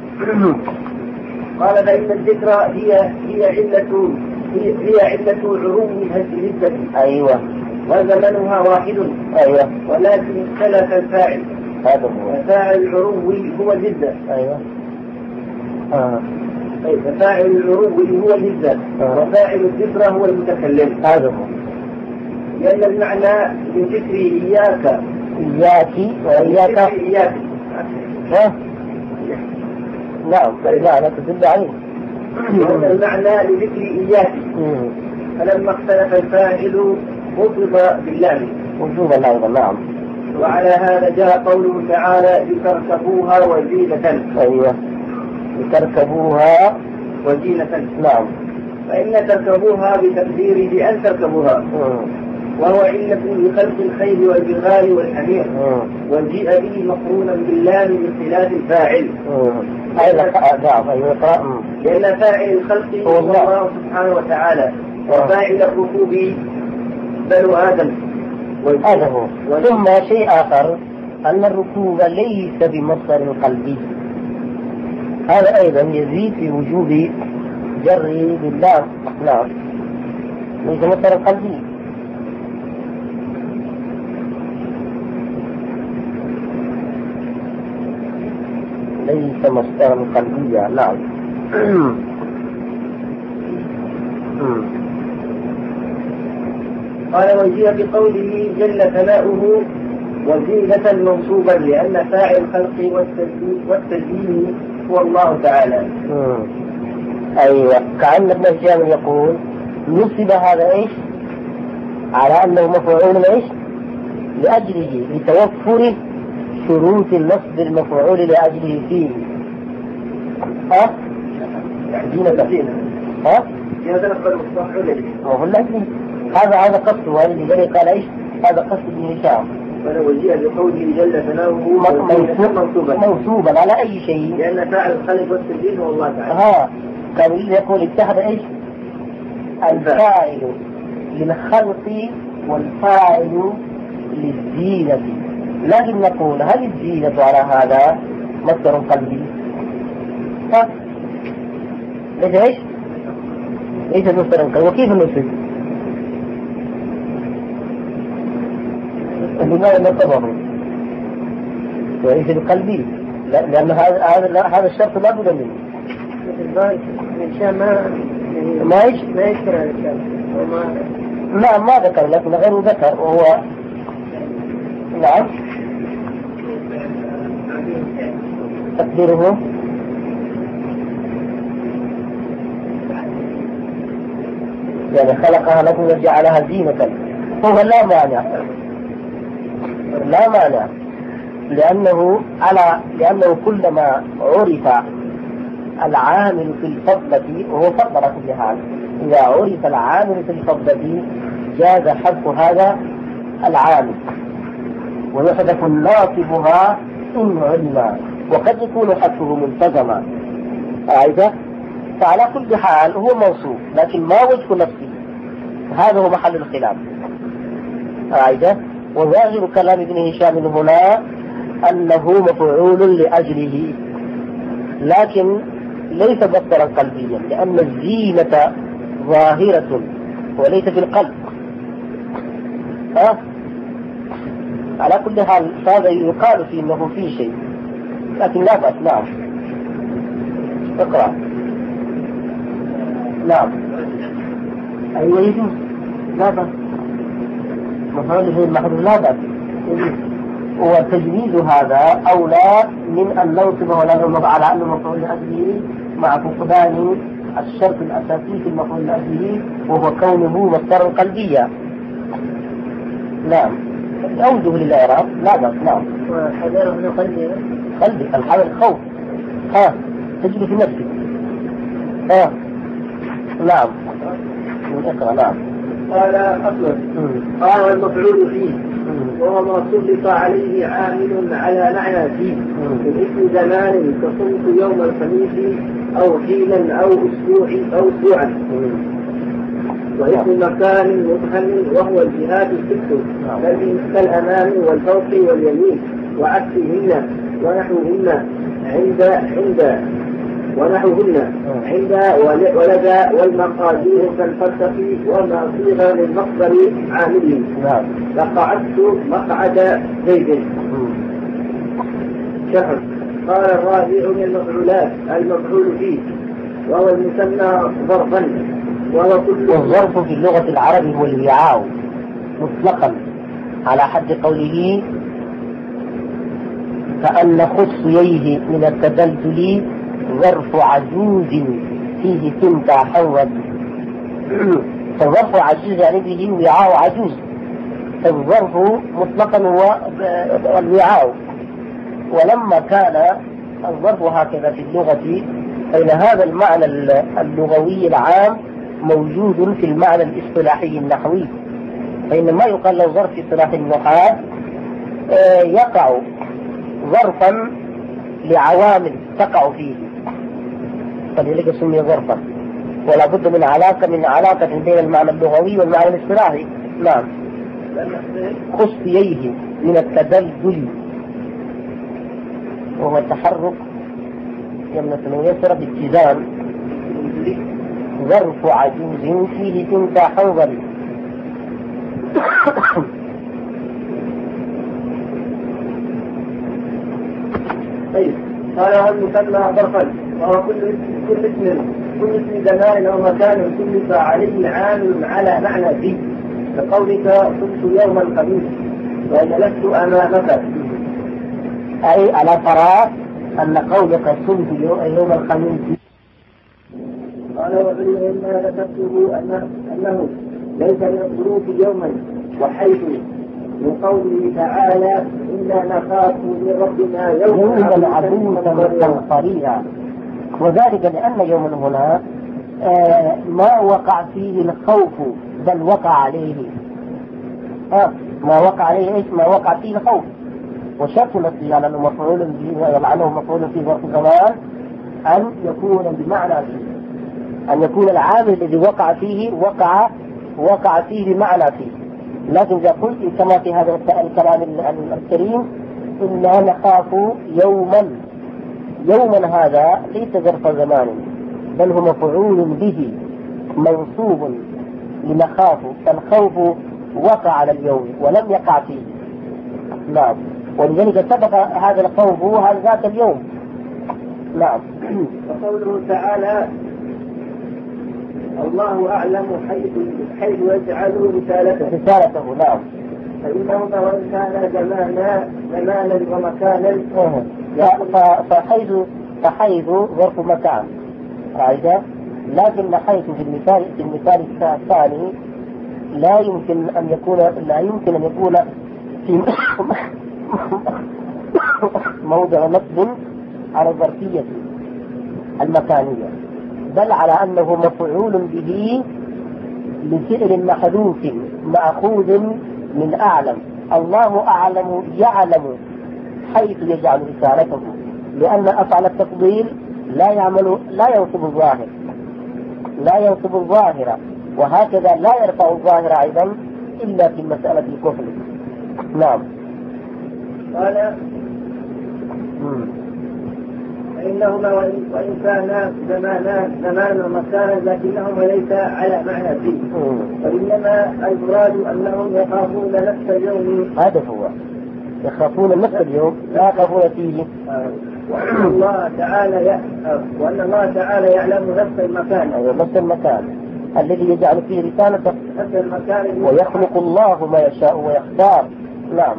قال فإن الذكرى هي هي علة هي, هي علة عروم الهزة. أيوة. وزمنها واحد. أيوة. ولكن اختلف الفاعل. هذا هو. فاعل العروم هو الهزة. أيوة. آه. فاعل العروم هو الهزة. آه. وفاعل الذكرى هو المتكلم. هذا هو. لأن المعنى من ذكر إياك إياك وإياك إياك. ها؟ نعم المعنى تدل عليه. لأن المعنى لذكر إياك. فلما اختلف الفاعل خطب بالله وجوبا أيضا. نعم. وعلى هذا جاء قوله تعالى لتركبوها وزينة. أيوة لتركبوها وزينة. نعم. فإن تركبوها بتقدير بأن تركبوها مم. وهو علة لخلق الخيل والبغال والحمير، وجيء به مقرونا بالله من خلاف الفاعل. لأن فاعل الخلق هو الله سبحانه وتعالى، وفاعل الركوب بنو آدم. هذا هو. ثم شيء آخر أن الركوب ليس بمصدر قلبي، هذا أيضا يزيد في وجوب جر بالله. نعم ليس مصدر قلبي. ليس مصدرا قلبيا. نعم. قال وجيء بقوله جل ثناؤه وزينة منصوبا لأن فاعل الخلق والتزيين هو الله تعالى. مم. أيوة، كأن ابن هشام يقول نصب هذا إيش على أنه مفعول إيش لأجله لتوفر شروط النصب المفعول لأجله فيه. ها؟ زينة زينة. ها؟ زينة نقبل مستحيل. هو لكن هذا هذا قصده، هذا اللي قال إيش؟ هذا قصد ابن هشام. ولو جاء بقوله جل ثناؤه منصوبا منصوبا على أي شيء لأن فاعل الخلق والتزيين هو الله تعالى. ها كان يقول اتحد إيش؟ الفاعل للخلق والفاعل للزينة، لكن نقول هل الزينة على هذا مصدر قلبي؟ ها؟ ليش ايش؟ ليس مصدر قلبي، وكيف نصب؟ لماذا نصبه؟ وليس بقلبي، لأن هذا هذا هذا الشرط لا بد منه. الإنسان ما ما ايش؟ ما يذكر هذا الشرط. لا ما ذكر، لكن غيره ذكر وهو نعم تقديره يعني خلقها لكم وجعلها زينة، هو لا مانع لا مانع لأنه على لأنه كلما عرف العامل في الفضلة وهو فضل كل حال، إذا عرف العامل في الفضلة جاز حذف هذا العامل ويحذف ناصبها إن علم، وقد يكون حذفه ملتزما. أعيده؟ فعلى كل حال هو موصوف، لكن ما وجه نفسه، هذا هو محل الخلاف. أعيده؟ وظاهر كلام ابن هشام هنا أنه مفعول لأجله، لكن ليس مصدرا قلبيا، لأن الزينة ظاهرة وليس في القلب. ها؟ على كل حال هذا يقال فيه أنه في شيء، لكن لا بأس. نعم اقرأ. نعم أيوة يجوز، لا بأس، مفعول به المحذوف لا بأس، وتجويز هذا أولى من أن نوصفه ونضرب على أنه مفعول لأجله مع فقدان الشرط الأساسي في المفعول لأجله وهو كونه مصدرا قلبيا. نعم أوجه للإعراب لا بأس. نعم وحذره من قلبي قلبي الحذر الخوف. ها تجد في نفسك. ها نعم اقرأ. نعم قال أصلا قال المفعول فيه وهو ما سلط عليه عامل على معنى فيه من اسم زمان كصمت يوم الخميس أو حينا أو أسبوع أو أسبوعا، واسم مكان مبهم وهو الجهات الست كالأمام والفوق واليمين وعكسهن ونحوهن عند عند ونحوهن عند ولدى والمقادير كالفلسف وما صيغ للمصدر عامله. لقعدت مقعد زيد. شهر. قال الرابع من المفعولات المفعول فيه وهو المسمى ظرفا، وهو كل والظرف في اللغة العربية هو الوعاء مطلقا على حد قوله كأن خصييه من التدلدل ظرف عجوز فيه تمتع حوض. فظرف عجوز يعني به وعاء عجوز، الظرف مطلقا هو الوعاء. ولما كان الظرف هكذا في اللغة فإن هذا المعنى اللغوي العام موجود في المعنى الاصطلاحي النحوي، فإن ما يقال له ظرف اصطلاحي النحاة يقع ظرفا لعوامل تقع فيه، فلذلك سمي ظرفا، ولا بد من علاقة من علاقة بين المعنى اللغوي والمعنى الاصطلاحي. نعم. خصييه من التدلدل وهو التحرك يمنة ويسرى باتزان. ظرف عجوز فيه تمتع حوضا. طيب قال المسمى ظرفا وهو كل كل اسم كل اسم زمان او مكان سلط عليه عامل على معنى فيه، كقولك كنت يوم الخميس وجلست أمامك. أي على فراغ أن قولك كنت يوم الخميس. قال وبه إما ذكرته أنه ليس من الظروف يوما، وحيث من قوله تعالى إنا نخاف من ربنا يوما عبوسا قمطريرا، وذلك لأن يوما هنا آه ما وقع فيه الخوف بل وقع عليه آه ما وقع عليه إيش ما وقع فيه الخوف، وشرط نفسه على أنه مفعول به ولعله مفعول في ظرف زمان أن يكون بمعنى فيه، أن يكون العامل الذي وقع فيه وقع وقع فيه بمعنى فيه. لكن إذا قلت كما في هذا الكلام الكريم إنا نخاف يوما، يوما هذا ليس ظرف زمان بل هو مفعول به منصوب لنخاف، فالخوف وقع على اليوم ولم يقع فيه. نعم، ولذلك سبق هذا الخوف هذا ذات اليوم. نعم. وقوله تعالى الله أعلم حيث حيث يجعل رسالته رسالته. نعم. فإنهما وإن كان زمانا زمانا ومكانا فحيث فحيث ظرف مكان قاعدة، لكن حيث في المثال في المثال الثاني لا يمكن أن يكون لا يمكن أن يكون في موضع نصب على الظرفية المكانية، بل على أنه مفعول به لفعل محذوف مأخوذ من أعلم. الله أعلم يعلم حيث يجعل رسالته، لأن أفعل التفضيل لا يعمل لا ينصب الظاهر لا ينصب الظاهر وهكذا لا يرفع الظاهر أيضا إلا في مسألة الكفر. نعم. قال فإنهما وإن كان زمانا زمانا ومكانا لكنهما ليس على معنى فيه، وإنما المراد أنهم يخافون نفس اليوم. هذا هو يخافون نفس اليوم لا يخافون فيه. وأن الله تعالى ي... وأن الله تعالى يعلم نفس المكان. أيوة نفس المكان الذي يجعل فيه رسالته، نفس المكان ويخلق الله ما يشاء ويختار. نعم.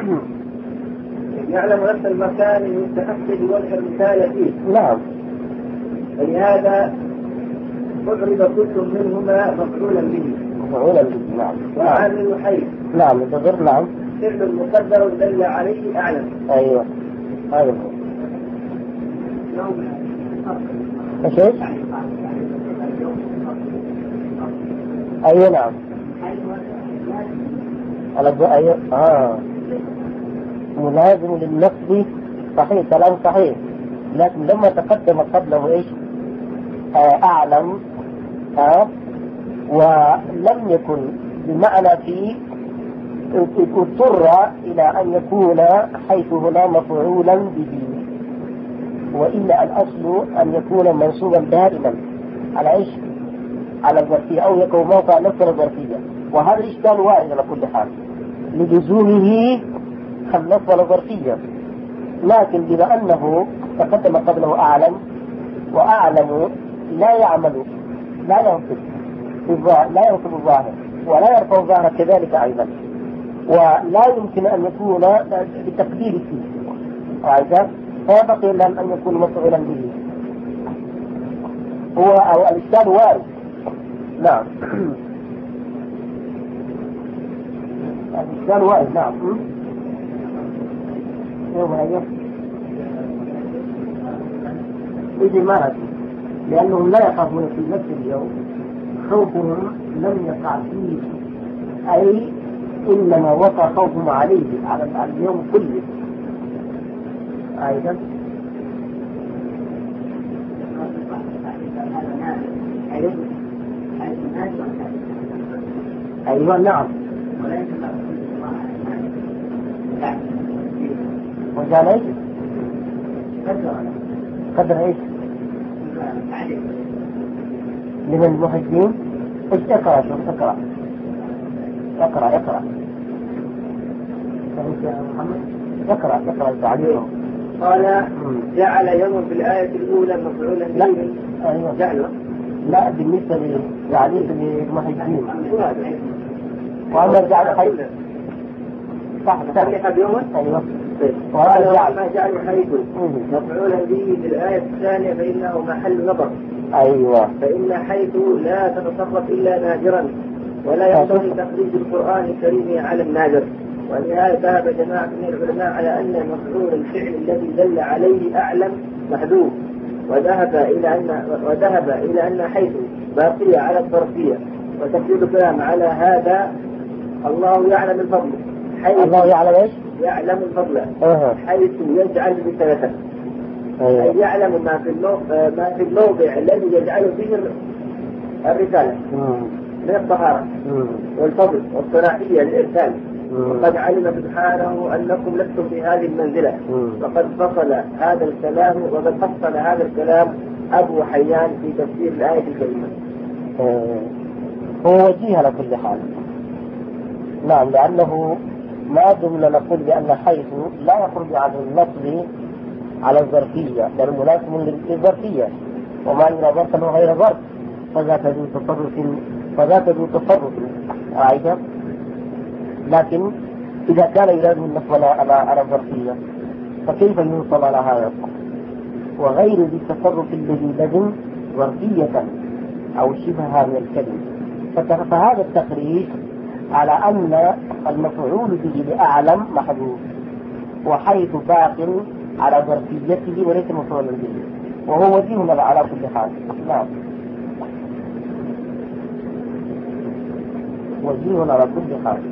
يعلم نفس المكان المستحق لوضع الرسالة فيه. نعم. ولهذا أعرض كل منهما مفعولا به. مفعولا به. نعم. وعامل حيث. نعم. تغير. نعم. فعل مقدر دل عليه أعلم. أيوة. هذا هو. ايش ايش؟ ايوه نعم. على ايوه اه ملازم للنصب. صحيح كلام صحيح، لكن لما تقدم قبله ايش؟ آه اعلم آه ولم يكن بمعنى فيه، اضطر الى ان يكون حيث هنا مفعولا به، وإلا الأصل أن يكون منصوبا دائما على إيش؟ على الظرفية، أو يكون موقع نفس الظرفية، وهذا الإشكال وارد على كل حال لجزومه النصب على الظرفية. لكن بما أنه تقدم قبله أعلم، وأعلم لا يعمل لا ينصب لا ينصب الظاهر ولا يرفع الظاهر كذلك أيضا، ولا يمكن أن يكون بتقدير فيه هذا، فبقي لم أن يكون مفعولا به. هو أو الإشكال وارد. نعم. الإشكال وارد. نعم. يوم أيوه يجي مرض، لأنهم لا يخافون في نفس اليوم، خوفهم لم يقع فيه، أي إنما وقع خوفهم عليه على اليوم كله أيضا. أيوة نعم. وقال ايش؟ قدر ايش؟ لمن المحجين؟ ايش تقرأ؟ شو تقرأ؟ اقرأ اقرأ اقرأ اقرأ التعليم. قال جعل يوم في الآية الأولى مفعولا به. أيوة. جعله لا بالنسبة للمحجين، وأما جعل حيث صح فتح بيوم. أيوة. وهذا جعل ما جعل حيث مفعولا به في الآية الثانية فإنه محل نظر. أيوة. فإن حيث لا تتصرف إلا نادرا ولا ينبغي تخريج القرآن الكريم على النادر. ولهذا ذهب جماعة من العلماء على أن مفعول الفعل الذي دل عليه أعلم محذوف، وذهب إلى أن وذهب إلى أن حيث باقية على الظرفية، وتفسير الكلام على هذا الله يعلم الفضل. الله يعلم إيش؟ يعلم الفضل. أه. حيث يجعل رسالته. أيوة. أي يعلم ما في الموضع ما في الموضع الذي يجعل فيه الرسالة من الطهارة والفضل والصلاحية للإرسال. وقد علم سبحانه أنكم لستم في هذه المنزلة. وقد فصل هذا الكلام وقد فصل هذا الكلام أبو حيان في تفسير الآية الكريمة. هو وجيه على كل حال. نعم، لأنه ما دمنا نقول بأن حيث لا يخرج عن اللفظ على الظرفية، لأنه ملازم للظرفية، وما إذا ظرف غير ظرف فذاك ذو تصرف فذاك ذو تصرف عايشة. لكن إذا كان يلازم اللفظ على على الظرفية فكيف يوصل على هذا؟ وغير ذي التصرف الذي لازم ظرفية أو شبهها من الكلمة. فهذا التخريج على أن المفعول به لأعلم محذوف، وحيث باق على ظرفيته وليس مفعولا به، وهو وجيه على كل حال. نعم، وجيه على كل حال،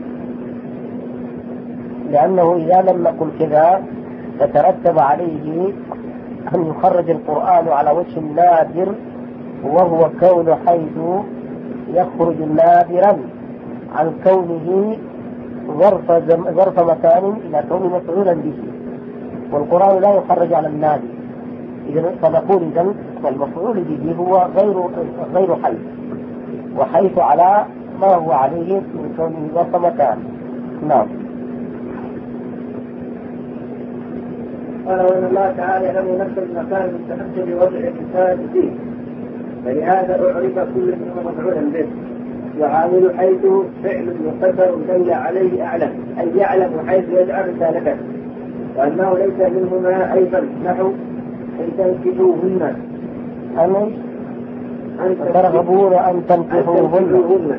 لأنه إذا لم نقل كذا تترتب عليه أن يخرج القرآن على وجه نادر، وهو كون حيث يخرج نادرا عن كونه ظرف ظرف مكان إلى كونه مفعولا به، والقرآن لا يخرج على النادر. إذا فنقول إذن المفعول به هو غير غير حيث، وحيث على ما هو عليه من كونه ظرف مكان. نعم. قال وإن الله تعالى لم ينفذ المكان المستحق لوضع الكتاب فيه، فلهذا أعرف كل منهما مفعولا به. وعامل حيث فعل مقدر دل عليه أعلم، أي يعلم حيث يجعل رسالته، وأنه ليس منهما أيضا نحو أن تنكحوهن أن ترغبون أن تنكحوهن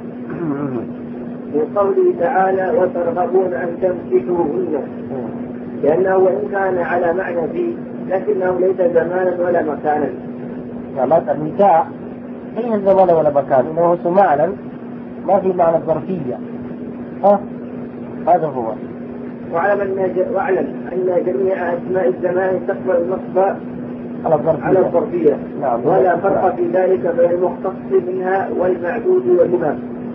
من قوله تعالى وترغبون أن تنكحوهن، لأنه وإن كان على معنى فيه لكنه ليس زمانا ولا مكانا. لا النكاح أي زمان ولا مكان، إنه سمعنا ما في معنى الظرفية. ها هذا هو. واعلم أن واعلم أن جميع أسماء الزمان تقبل النصب على الظرفية, على الظرفية. نعم. ولا فرق في ذلك بين المختص منها والمعدود والمبهم.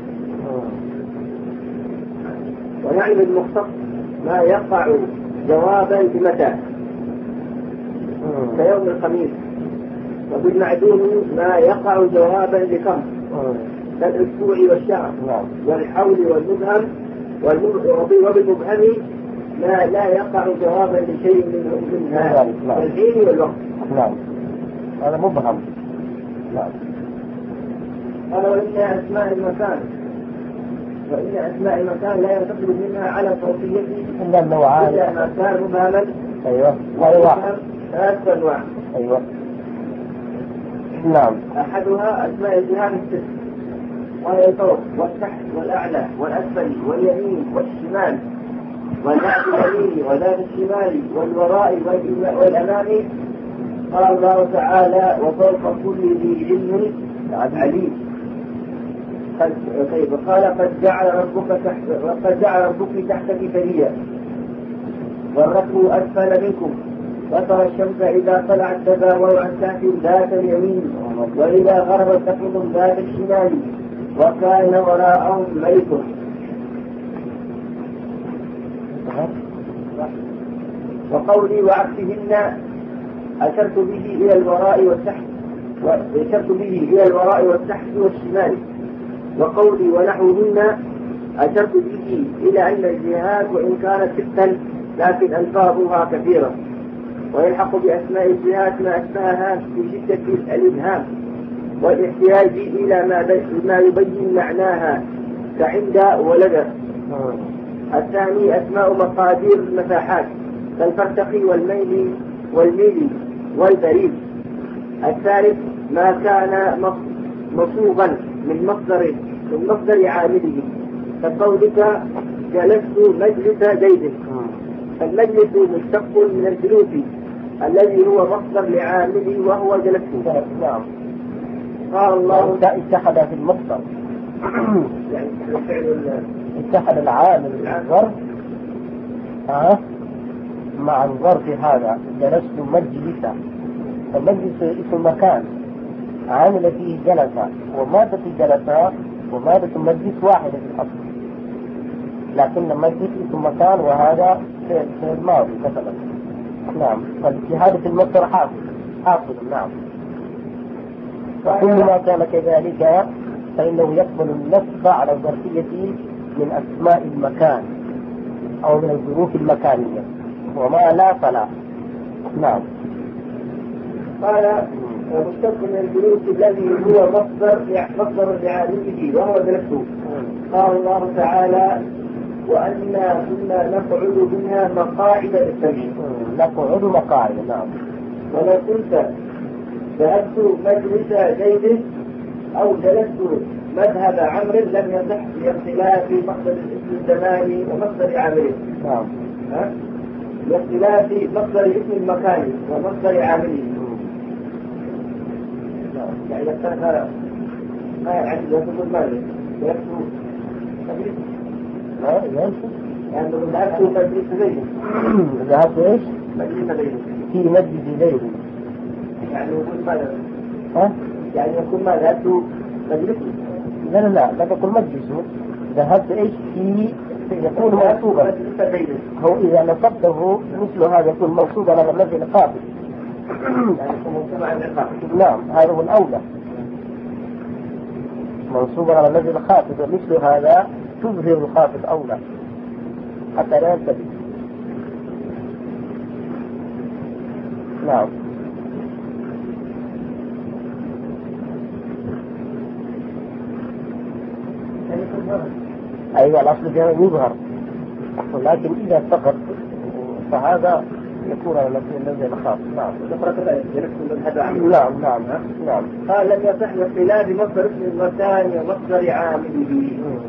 ونعني بالمختص ما يقع جوابا بمتى كيوم الخميس، وبالمعدود ما يقع جوابا بكم كالأسبوع والشهر والحول والمبهم، وبالمبهم ما لا يقع جوابا لشيء منها كالحين والوقت. نعم، هذا مبهم. نعم. قال وإن أسماء المكان وإن أسماء المكان لا ينتقل منها على صوتيته إلا النوعان، إلا ما كان مبهما. أيوة. ومبهم ثلاث أنواع. أيوة. نعم. أحدها أسماء الجهات الست، وهي الفوق والتحت والأعلى والأسفل واليمين والشمال والذات اليمين وذات الشمال والوراء والأمام. قال الله تعالى وفوق كل ذي علم عليم. طيب قال قد جعل ربك تحت وقد جعل ربك تحتك ثريا والركب أسفل منكم، وترى الشمس إذا طلعت تزاور عن تحت ذات اليمين وإذا غربت تقلب ذات الشمال وكان وراءهم ملك. وقولي وعكسهن أشرت به إلى الوراء والتحت وأشرت به إلى الوراء والتحت والشمال. وقولي ونحوهن أشرت به إلى أن الجهات وإن كانت ستا لكن ألفاظها كثيرة، ويلحق بأسماء الجهات ما أسماها في شدة الإبهام والاحتياج إلى ما ما يبين معناها كعند ولد. الثاني أسماء مقادير المساحات كالفرتقي والميل والميل والبريد. الثالث ما كان مصوغا من مصدر من مصدر عامله كقولك جلست مجلس زيد. المجلس مشتق من الجلوس الذي هو مصدر لعامله وهو جلسه. نعم. قال الله اتحد في المصدر يعني اتحد العامل الظرف ها مع الظرف هذا. جلست مجلسا، المجلس اسم مكان عامل فيه جلس، ومادة جلس ومادة المجلس واحدة في الأصل، لكن المجلس اسم مكان وهذا في الماضي مثلا. نعم. فالاجتهاد في المصدر حاصل حاصل. نعم. وكل ما كان كذلك فإنه يقبل النصب على الظرفية من أسماء المكان أو من الظروف المكانية، وما لا فلا. نعم. قال مشتق من الجلوس الذي هو مصدر مصدر لعامله وهو جلسه. قال الله تعالى وأنا كنا نقعد منها مقاعد للسمع. نقعد مقاعد. نعم. ولو كنت ذهبت مجلس زيد أو جلست مذهب عمرو لم يصح لاختلاف مصدر اسم الزمان ومصدر عامله. نعم. لاختلاف مصدر اسم المكان ومصدر عامله. يعني اختلف ما يعني يقول ماذا؟ يكتب مجلس. لا ينسب. يعني ذهبت مجلس زيد. ذهبت ايش؟ مجلس زيد. في مجلس زيد. يعني يقول ماذا؟ ها؟ يعني يقول ما ذهبت مجلس. لا لا لا لا تقول مجلسه. ذهبت ايش في يكون منصوبا. هو إذا نصبته مثل هذا يكون منصوبا على الذي القابل. يعني يكون منصوبا على القابل. نعم هذا هو الأولى. منصوبا على الذي الخافض، مثل هذا تظهر الخافض أولى حتى لا ينتبه. نعم. أيوة الأصل فيها يظهر، ولكن إذا سقط فهذا يكون على الذي الخاص. نعم. نعم نعم نعم. قال لم يصح لاختلاف مصدر اسم المكان ومصدر عامله.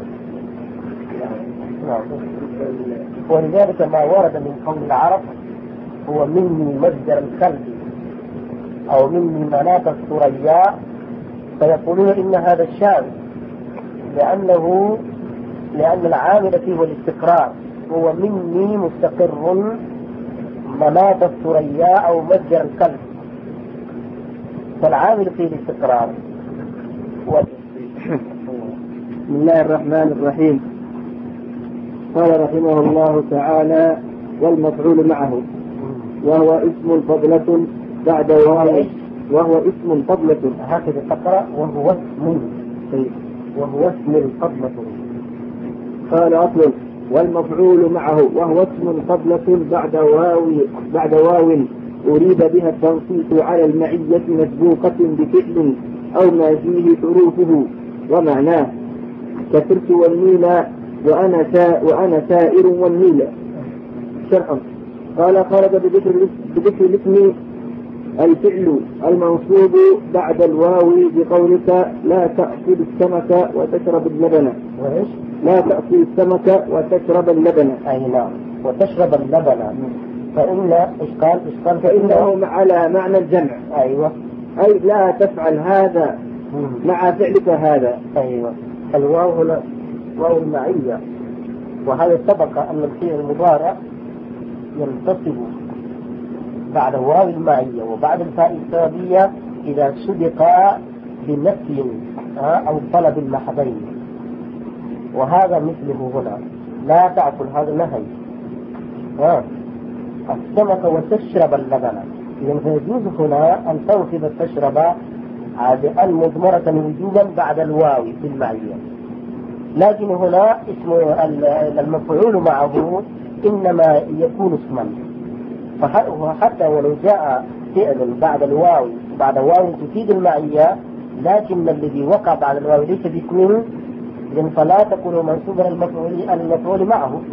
نعم. ولذلك ما ورد من قول العرب هو مني مصدر الكلب أو مني مناط الثريا، فيقولون إن هذا الشاذ لأنه لأن العامل فيه الاستقرار، هو مني مستقر مناط الثريا أو متجر الكلب، فالعامل فيه الاستقرار. بسم الله الرحمن الرحيم. قال رحمه الله تعالى والمفعول معه وهو اسم فضلة بعد واو، وهو اسم فضلة. هكذا تقرأ وهو اسم وهو اسم الفضلة. قال أصل والمفعول معه وهو اسم فضلة بعد واو بعد واو أريد بها التنصيص على المعية مسبوقة بفعل أو ما فيه حروفه ومعناه كسرت والميل وأنا سا وأنا سائر والميل. شرحا. قال خرج بذكر بذكر الاسم الفعل المنصوب بعد الواو بقولك لا تأكل السمك وتشرب اللبن. وإيش؟ لا تأكل السمك وتشرب اللبن. أي نعم. وتشرب اللبن. فإن إيش قال؟ إيش قال؟ فإنه على معنى الجمع. أيوة. أي لا تفعل هذا مع فعلك هذا. أيوة. الواو هنا واو المعية، وهذا سبق أن الفعل المضارع ينتصب بعد واو المعية وبعد الفاء السببية إذا سبق بنفي أو طلب المحضين، وهذا مثله هنا لا تأكل، هذا نهي. ها السمك وتشرب اللبن، إذن فيجوز هنا أن تنصب التشرب عادة مضمرة وجوبا بعد الواو في المعية، لكن هنا اسم المفعول معه إنما يكون اسما، فحتى ولو جاء فعل بعد الواو بعد واو تفيد المعية، لكن الذي وقع بعد الواو ليس باسمه، إذن فلا تكون منصوبا المفعول المفعول معه،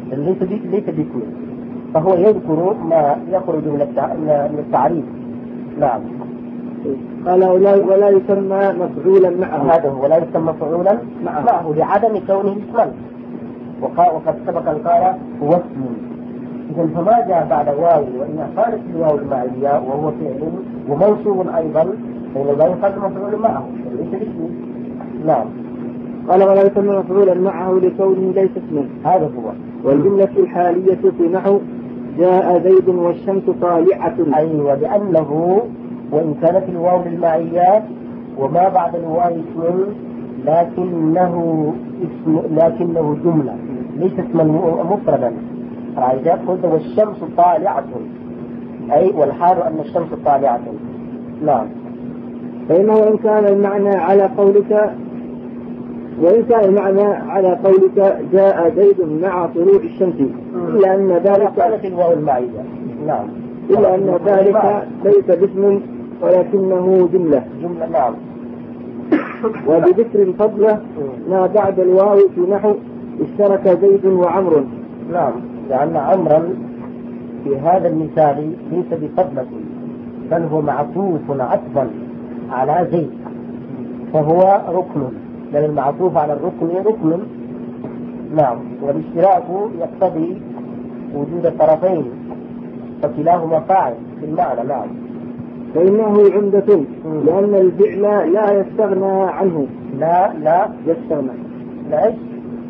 ليس ليس باسم، فهو يذكر ما يخرج من التعريف. نعم. قال ولا, ولا يسمى مفعولا معه. هذا هو ولا يسمى مفعولا معه, معه لعدم كونه اسما، وقد سبق أن قال هو اسم. إذا فما جاء بعد واو وإن قالت الواو المعنية وهو فعل وموصوف أيضا فإن لا يقال مفعول معه ليس باسم. نعم. قال ولا يسمى مفعولا معه لكونه ليس اسما. هذا هو. والجملة الحالية في نحو جاء زيد والشمس طالعة. أيوة، لأنه وإن كانت الواو للمعيات وما بعد الواو اسم لكنه اسم لكنه جملة ليس اسما مفردا. فإذا قلت والشمس طالعة أي والحال أن الشمس طالعة. نعم. فإنه إن كان المعنى على قولك وإن كان المعنى على قولك جاء زيد مع طلوع الشمس إلا أن ذلك كانت الواو المعية. نعم. إلا أن ذلك ليس باسم ولكنه جملة. جملة. نعم. وبذكر فضله ما بعد الواو في نحو اشترك زيد وعمر. نعم، لأن عمرا في هذا المثال ليس بفضلة بل هو معطوف عطفا على زيد فهو ركن، لأن المعطوف على الركن ركن. نعم. والاشتراك يقتضي وجود الطرفين فكلاهما فاعل في المعنى. نعم. فإنه عمدة لأن الفعل لا يستغنى عنه. لا لا يستغنى. لا إيش؟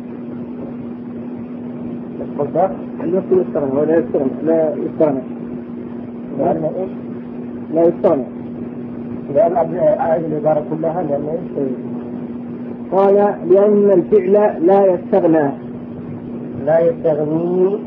قلت النص يستغنى ولا يستغنى. لا يستغنى. لأن إيش؟ لا يستغنى. لأن أعيد العبارة كلها. لأن إيش؟ قال لأن الفعل لا يستغنى. لا يستغني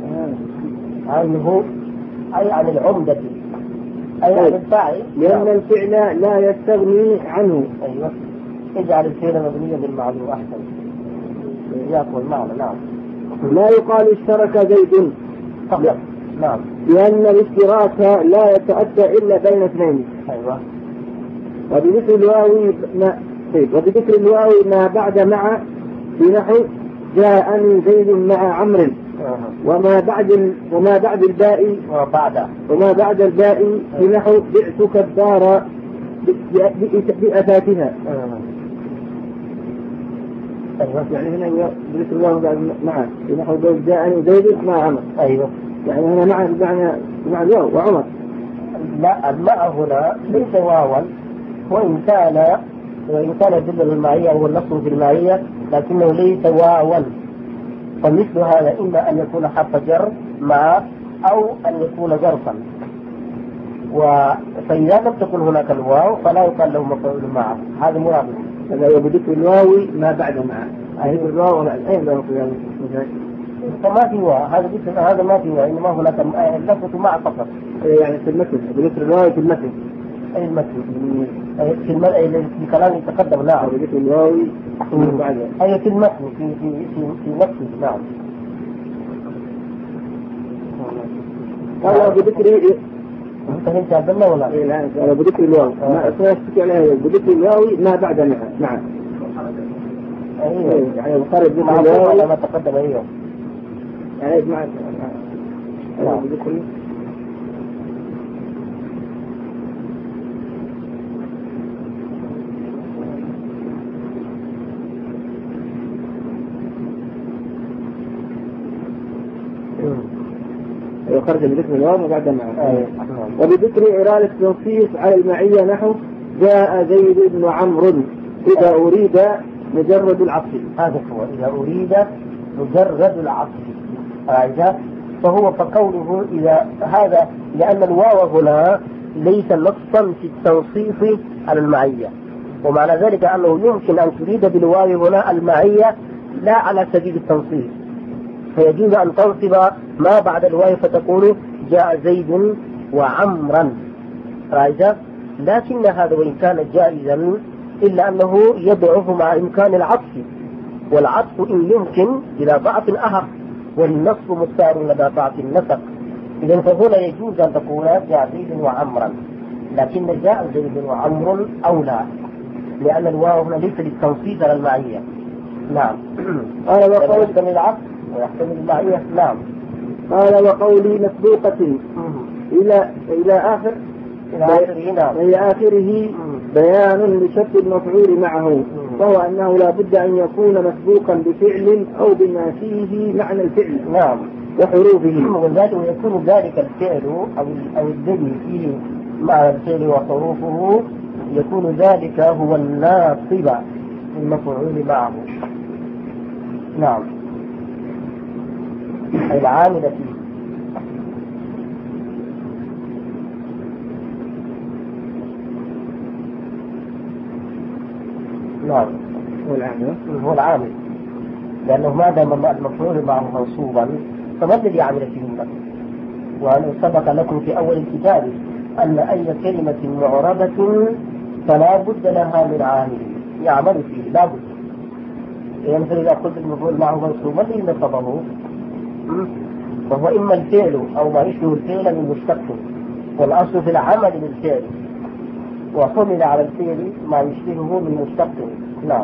عنه أي عن العمدة أي عن الفاعل. لأن الفعل لا يستغني عنه. أيوة. اجعل الفعل مبنيا بالمعلوم أحسن. يأكل معنا. نعم. لا يقال اشترك زيد فقط. نعم. لأن الاشتراك لا يتأتى إلا بين اثنين. أيوة. وبذكر الواو ما وبذكر الواو ما بعد مع في نحو جاءني زيد مع عمرو. وما بعد ال... وما بعد الباء وبعد وما بعد الباء في نحو بعتك الدار بأثاثها. يعني هنا بذكر الله بعد مع في نحو جاءني زيد مع عمرو. أيوة. يعني هنا مع معنى مع الواو وعمر. لا، الماء هنا ليس واوا وإن كان وإن كان يدل المعية أو النص في المعية لكنه ليس واوا. فمثل هذا إما أن يكون حرف جر مع أو أن يكون ظرفا. فإذا لم تكن هناك الواو فلا يقال له مفعول معه. هذا مراد. هذا هو بذكر الواو ما بعد مع. ذكر الواو أين له في هذا؟ فما في واو. هذا ذكر هذا ما في واو، إنما هناك لفظ مع فقط. يعني في المتن بذكر الواو في المتن. أي المتن في المتن في كلام يتقدم. نعم. بذكر الواو بعد. أي في المتن في في في في نفسه. نعم. قال بذكر فهمت عبد الله ولا؟ إيه لا. قال بذكر الواو ما أشتكي عليه بذكر الواو ما بعد مع. نعم. أيه. يعني الخارج مع الواو ما تقدم اليوم. يعني مع. نعم. بذكر يخرج بذكر الواو ما بعد معه. وبذكر إرادة التنصيص على المعية نحو جاء زيد بن عمرو إذا أريد مجرد العطف. هذا هو إذا أريد مجرد العطف. هذا فهو فقوله إذا هذا لأن الواو هنا ليس نصا في التنصيص على المعية، ومعنى ذلك أنه يمكن أن تريد بالواو هنا المعية لا على سبيل التنصيص، فيجوز أن تنصب ما بعد الواو فتقول جاء زيد وعمرا. رأيت؟ لكن هذا وإن كان جائزا إلا أنه يضعف مع إمكان العطف، والعطف إن يمكن إلى ضعف آخر، والنصب مختار لدى ضعف النسق. إذن فهنا يجوز أن تقول جاء زيد وعمرا، لكن جاء زيد وعمر أولى، لأن الواو هنا ليس للتنصيص على المعية. نعم. قال وقول العطف ويحتمل المعية. نعم. قال وقولي مسبوقة إلى إلى آخر إلى آخره. نعم. إلى آخره بيان لشرط المفعول معه، وهو أنه لا بد أن يكون مسبوقا بفعل أو بما فيه معنى الفعل. نعم. وحروفه. وذلك يكون ذلك الفعل أو أو الذي فيه معنى الفعل وحروفه يكون ذلك هو الناصب المفعول معه. نعم. أي العامل فيه. نعم. هو العامل. هو العامل، لأنه ما دام المفعول معه منصوبا فما الذي يعمل فيه النصب؟ وأنا سبق لكم في أول الكتاب أن أي كلمة معربة فلا بد لها من عامل يعمل فيه، لا بد. يعني إذا قلت المفعول معه منصوبا الذي نصبه فهو إما الفعل أو ما يشبه الفعل من مشتق، والأصل في العمل بالفعل، وحمل على الفعل ما يشبهه من مشتق. نعم.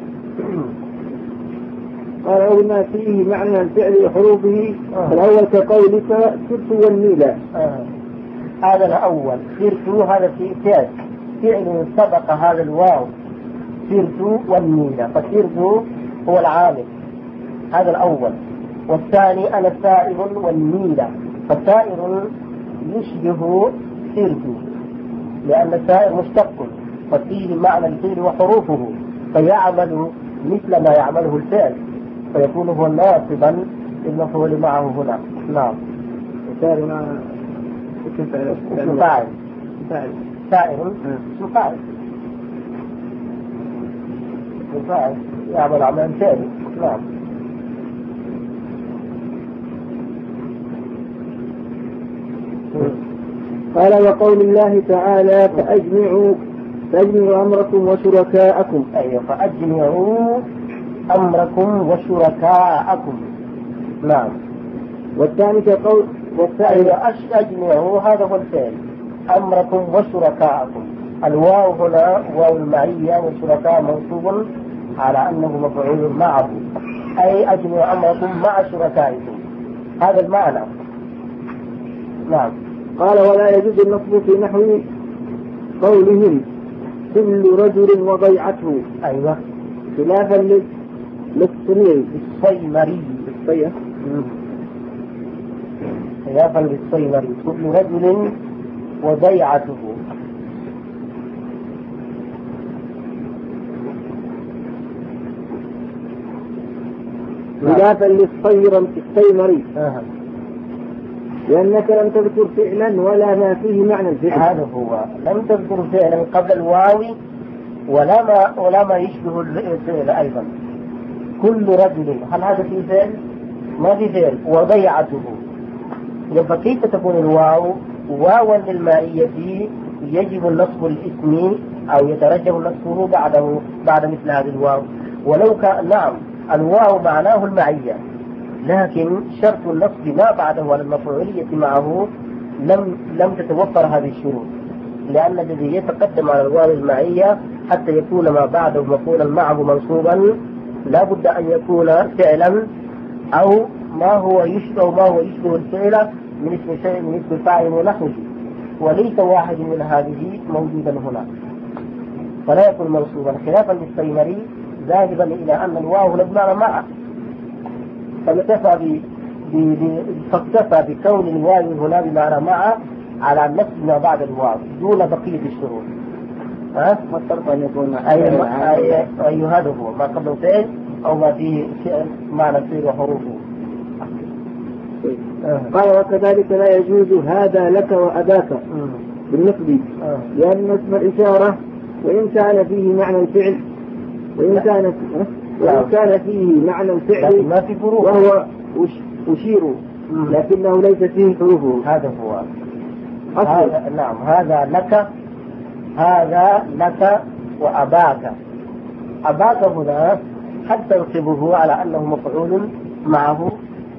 قال وما فيه معنى الفعل وحروفه. آه. الأول كقولك سرت والميلة. آه. هذا الأول سرت، هذا في فعل فعل سبق هذا الواو سرت والميلة، فسرت هو العامل، هذا الأول. والثاني أنا سائر والميلة، فسائر يشبه سرت لأن السائر مشتق ففيه معنى الفعل وحروفه فيعمل مثل ما يعمله الفعل فيكون هو ناصبا المفعول معه هنا. نعم. سائر مع اسم فاعل. فاعل. سائر اسم فاعل. اسم فاعل يعمل عمل فعل. نعم. قال وقول الله تعالى فأجمعوا فأجمعوا أمركم وشركاءكم. أيوة، فأجمعوا أمركم وشركاءكم. نعم. والثاني كقول والثاني أجمعوا هذا هو الفعل، أمركم وشركاءكم. الواو هنا واو المعية والشركاء منصوب على أنه مفعول معه، أي أجمعوا أمركم مع شركائكم، هذا المعنى. نعم. قال ولا يجوز النصب في نحو قولهم كل رجل وضيعته. أيوة. خلافا للصيمري الصيمري الصيمري خلافا للصيمري كل رجل وضيعته. خلافا للصيمري آه. لأنك لم تذكر فعلا ولا ما فيه معنى الفعل. هذا هو، لم تذكر فعلا قبل الواو ولا ما ولا ما يشبه الفعل أيضا. كل رجل، هل هذا فيه فعل؟ ما في فعل. وضيعته، فكيف تكون الواو واوا للمائية يجب النصب الاسم أو يترجح نصبه بعده بعد مثل هذه الواو. ولو كان نعم الواو معناه المعية، لكن شرط النصب ما بعده على المفعولية معه لم لم تتوفر هذه الشروط، لأن الذي يتقدم على الواو المعية حتى يكون ما بعده مفعولا معه منصوبا لا بد أن يكون فعلا أو ما هو يشبه ما هو يشبه الفعل من اسم شيء من اسم فاعل ونحوه، وليس واحد من هذه موجودا هنا فلا يكون منصوبا، خلافا للصيمري ذاهبا إلى أن الواو بمعنى معه، فاكتفى فاكتفى بكون الواو هنا بمعنى معه على نفس ما بعد الواو دون بقية الشروط. ها؟ ما الشرط أن يكون أي أي أي هذا هو ما قبله فعل أو ما فيه فعل معنى الفعل وحروفه. آه. قال وكذلك لا يجوز هذا لك وأباك بالنسبة آه. لأن اسم الإشارة وإن كان فيه معنى الفعل وإن كان وإن كان فيه معنى الفعل ما في فروق وهو أشير لكنه ليس فيه حروفه. هذا هو هذا. نعم. هذا لك، هذا لك وأباك. أباك هنا حتى تنصبه على أنه مفعول معه،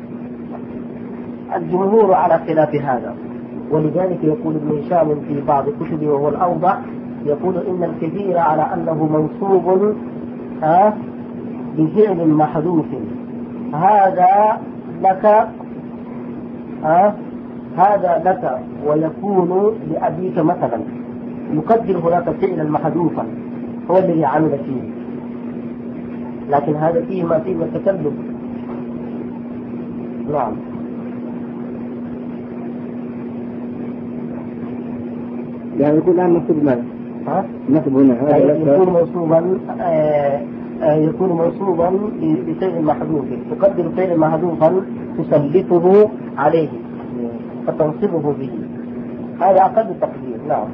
الجمهور على خلاف هذا، ولذلك يقول ابن هشام في بعض كتبه وهو الأوضح يقول إن الكثير على أنه منصوب ها بفعل محذوف هذا لك آه هذا لك ويكون لأبيك مثلا، يقدر هناك فعلا محذوفا هو الذي عمل فيه، لكن هذا فيه ما فيه من التكلف. نعم. يعني يكون الآن مكتوب ماذا؟ ها؟ نكتب هنا هذا يكون منصوبا آه آه يكون منصوبا بفعل محذوف، تقدر فعل محذوفا تسلطه عليه فتنصبه به، هذا أقل التقدير. نعم.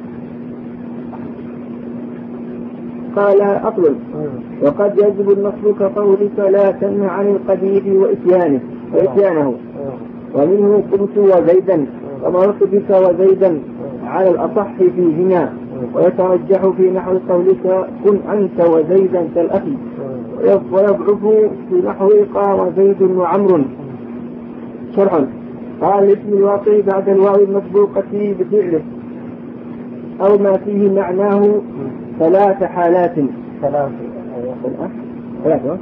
قال أطلب وقد يجب النصب كقولك لا تنه عن القبيح وإتيانه وإتيانه، ومنه قمت وزيدا ومررت بك وزيدا على الأصح فيهما، ويترجح في نحو قولك كن أنت وزيدا كالأخي، ويضعف في نحو قام زيد وعمر. شرح. قال الاسم الواقع بعد الواو المسبوقة بفعله أو ما فيه معناه ثلاث حالات. ثلاث ثلاثة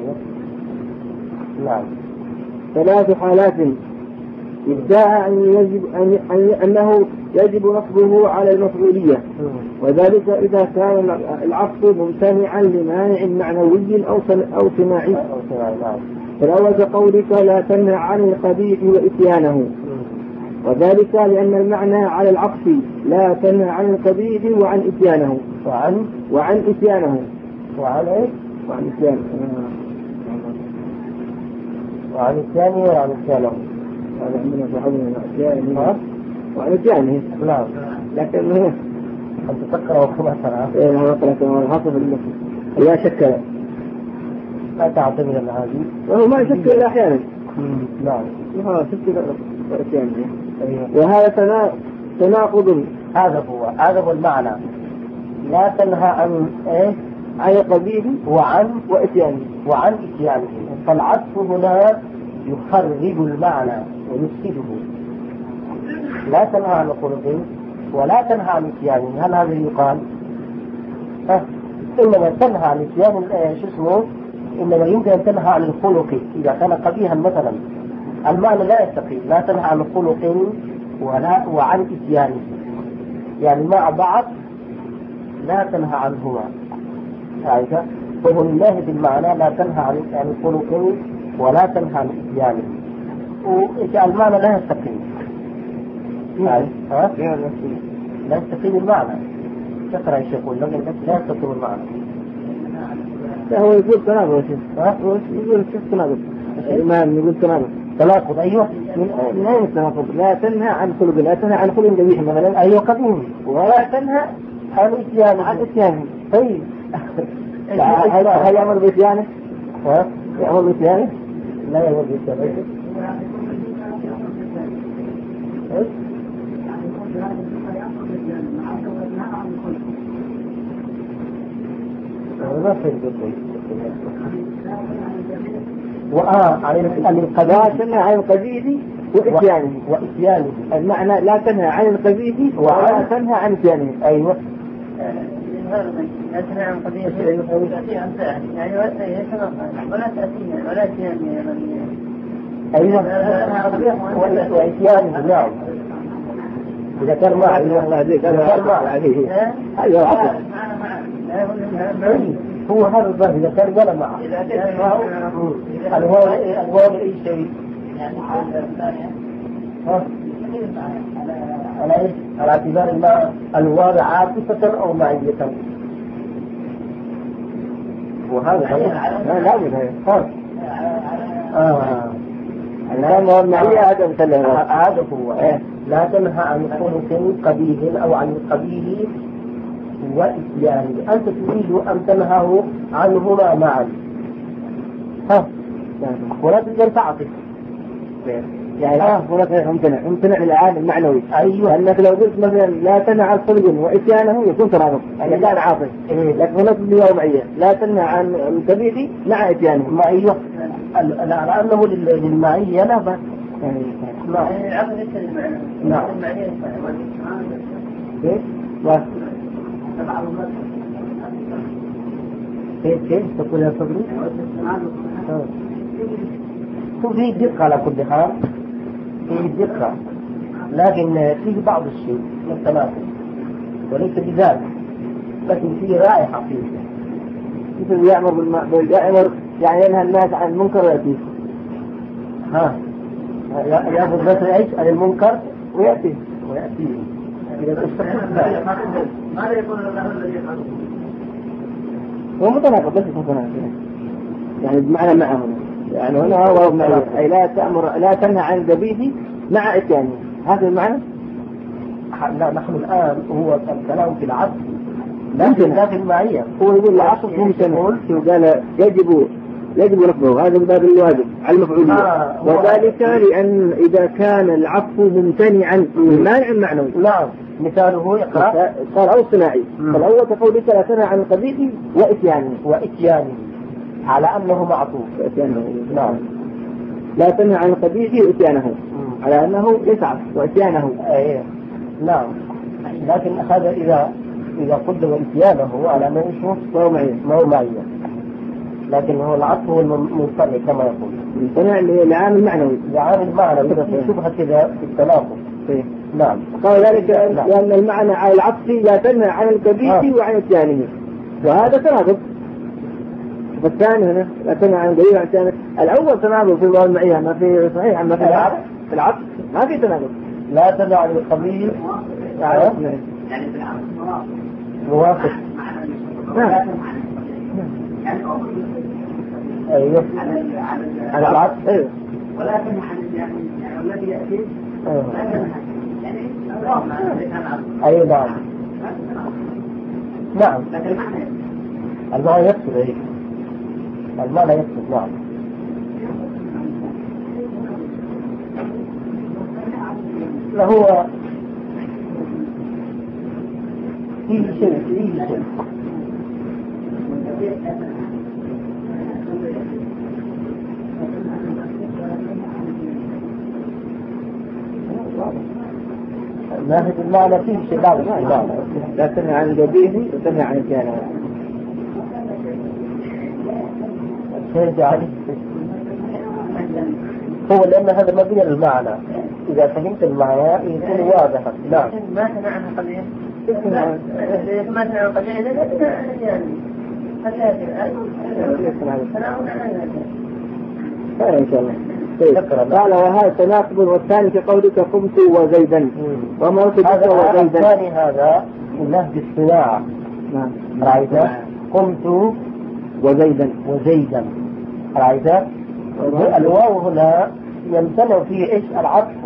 نعم. ثلاث حالات. ادعى أن يجب أن أنه يجب نصبه على المفعولية، وذلك إذا كان العطف ممتنعا لمانع معنوي أو أو سماعي، فالأول كقولك لا تنهى عن القبيح وإتيانه، وذلك لأن المعنى على العطف لا تنهى عن القبيح وعن إتيانه وعن وعن إتيانه وعن إيه؟ وعن إتيانه وعن إتيانه وعن إتيانه هذا عندنا في حضرنا إتيانه وعن إتيانه. نعم. لكن هو أنت تقرأ كما ترى. إيه أنا أقرأ كما الحصف المسلم لا شك لا تعتمد على هذه، وهو ما يشكل إلا أحيانا. نعم. وهذا شكل وإتيانه. وهذا تناقض. هذا هو هذا هو المعنى. لا تنهى عن إيه؟ عن القبيح وعن وإتيانه وعن إتيانه، فالعطف هنا يخرب المعنى ويفسده. لا تنهى عن الخلق ولا تنهى عن إتيانه، هل هذا يقال؟ ها؟ إنما تنهى عن إتيان شو اسمه؟ إنما يمكن أن تنهى عن الخلق إذا كان قبيحا مثلا، المعنى لا يستقيم. لا تنهى عن الخلق ولا وعن إتيانه، يعني مع بعض لا تنهى عنهما. هذا فهو لله بالمعنى لا تنهى عن الخلق ولا تنهى عن إتيانه، والمعنى لا يستقيم. يعني ها؟ لا يستقيم المعنى. تقرأ الشيخ يقول لا يستقيم المعنى. هو يقول تناقض. ها؟ هو يقول كيف تناقض؟ الإمام يقول تناقض. تناقض. أيوه. من أين التناقض؟ لا تنهى عن خلق، لا تنهى عن خلق قبيح مثلا. أيوه قبيح. ولا تنهى عن إتيانه. عن إتيانه. طيب. هل يأمر بإتيانه؟ ها؟ يأمر بإتيانه؟ لا يأمر بإتيانه. ما فهمت. وآه عن القبيح تنهى عن القبيح وإتيانه وإتيانه، المعنى لا تنهى عن القبيح ولا تنهى عن إتيانه. أيوة. لا تنهى عن قبيح يعني ولا تأتينا ولا تأتينا. أيوة. وإتيانه. نعم. إذا كان معه الله يهديك هذا عليه هذا عقل. هو هذا الظاهر إذا كان ولا معه الواو الواو أي شيء على إيه؟ على اعتبار الماء الواو عاطفة أو معية. وهذا لا لا بد هذا آه الآن هو المعية هذا مثلا هذا هو. لا تنهى عن خلق قبيح أو عن قبيح وإتيانه، أنت تريد أن تنهاه عنهما معا. ها ولا تقدر تعطف يعني لا ولا ممتنع ممتنع للعالم المعنوي. أيوة. أنك لو قلت مثلا لا تنهى عن خلق وإتيانه يكون ترابط يعني كان عاطف. لكن هناك بيوم معية لا تنهى عن الكبير مع إتيانه. ما أيوة. لأنه للمعية لا بس. نعم. نعم. كيف كيف تقول يا صدري؟ هو فيه دقة على كل حال، فيه دقة، لكن فيه بعض الشيء من التناقض وليس بذلك، لكن فيه رائحة فيه مثل يأمر بالمعروف يأمر يعني ينهى الناس عن المنكر ويأتيه. ها يأخذ بس يعيش عن المنكر ويأتيه ويأتيه. ماذا يكون الله الذي يفعله؟ هو متناقض بس متناقض يعني بمعنى معه يعني هنا هو معه أي لا تأمر لا تنهى عن القبيح مع إتيانه، هذا المعنى. لا نحن الآن هو الكلام في العصر لكن لا في المعية. هو يقول العصر ممكن قال يجب يجب نقضه، هذا من باب الواجب على المفعول آه وذلك لأن إذا كان العطف ممتنعا مانع معنوي. نعم مثاله يقرأ صار أو صناعي. فالأول تقول لك لا تنهى عن القبيح وإتيانه وإتيانه على أنه معطوف. نعم لا تنهى عن القبيح وإتيانه على أنه يسعى وإتيانه. أيه. نعم لكن هذا إذا إذا قدم إتيانه على أنه يشوف ما هو معين ما هو معين، لكن هو العطف هو الممتنع كما يقول الممتنع لعامل معنوي لعامل معنوي شبهة كذا في التناقض. نعم قال ذلك لأن المعنى على العطف لا تنهى عن القبيح آه. وعن إتيانه، وهذا تناقض. والثاني هنا لا تنهى عن القبيح وعن إتيانه. الأول تناقض في الواو المعية ما في صحيح ما في العطف في العطف ما في تناقض. لا تنهى عن القبيح يعني يعني في العصر موافق. نعم أيوه على العطف أيوه ولكن يعني الذي يأتي يعني أيوه نعم نعم المعنى يقصد أيه المعنى يقصد نعم لهو فيه شيء فيه شيء ناخذ المعنى فيه شيء بعض المعنى لا تنهى عن القبيح وتنهى عن الإتيان. هو لأن هذا مبني المعنى، إذا فهمت المعنى يكون واضحا. نعم ما تنهى عن القبيح ما تنهى عن القبيح إن شاء الله. قال وهذا تناقض والثاني في قولك قمت وزيدا وما هذا وزيدا. الثاني هذا من نهج الصناعة. نعم رأيت قمت وزيدا وزيدا رأيت الواو هنا يمتنع فيه إيش العطف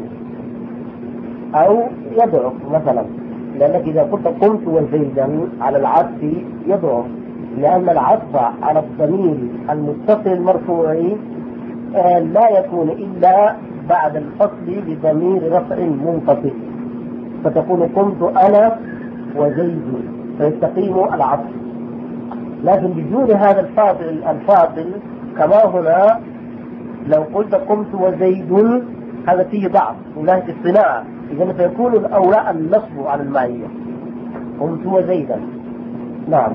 أو يضعف مثلا، لأنك إذا قلت قمت وزيدا على العطف يضعف، لأن العطف على الضمير المتصل المرفوع لا يكون إلا بعد الفصل بضمير رفع منفصل، فتكون قمت أنا وزيد فيستقيم العطف. لكن بدون هذا الفاصل الفاصل كما هنا لو قلت قمت وزيد هذا فيه ضعف من ناحية الصناعة، إذا فيكون الأولى النصب على المعية قمت وزيدا. نعم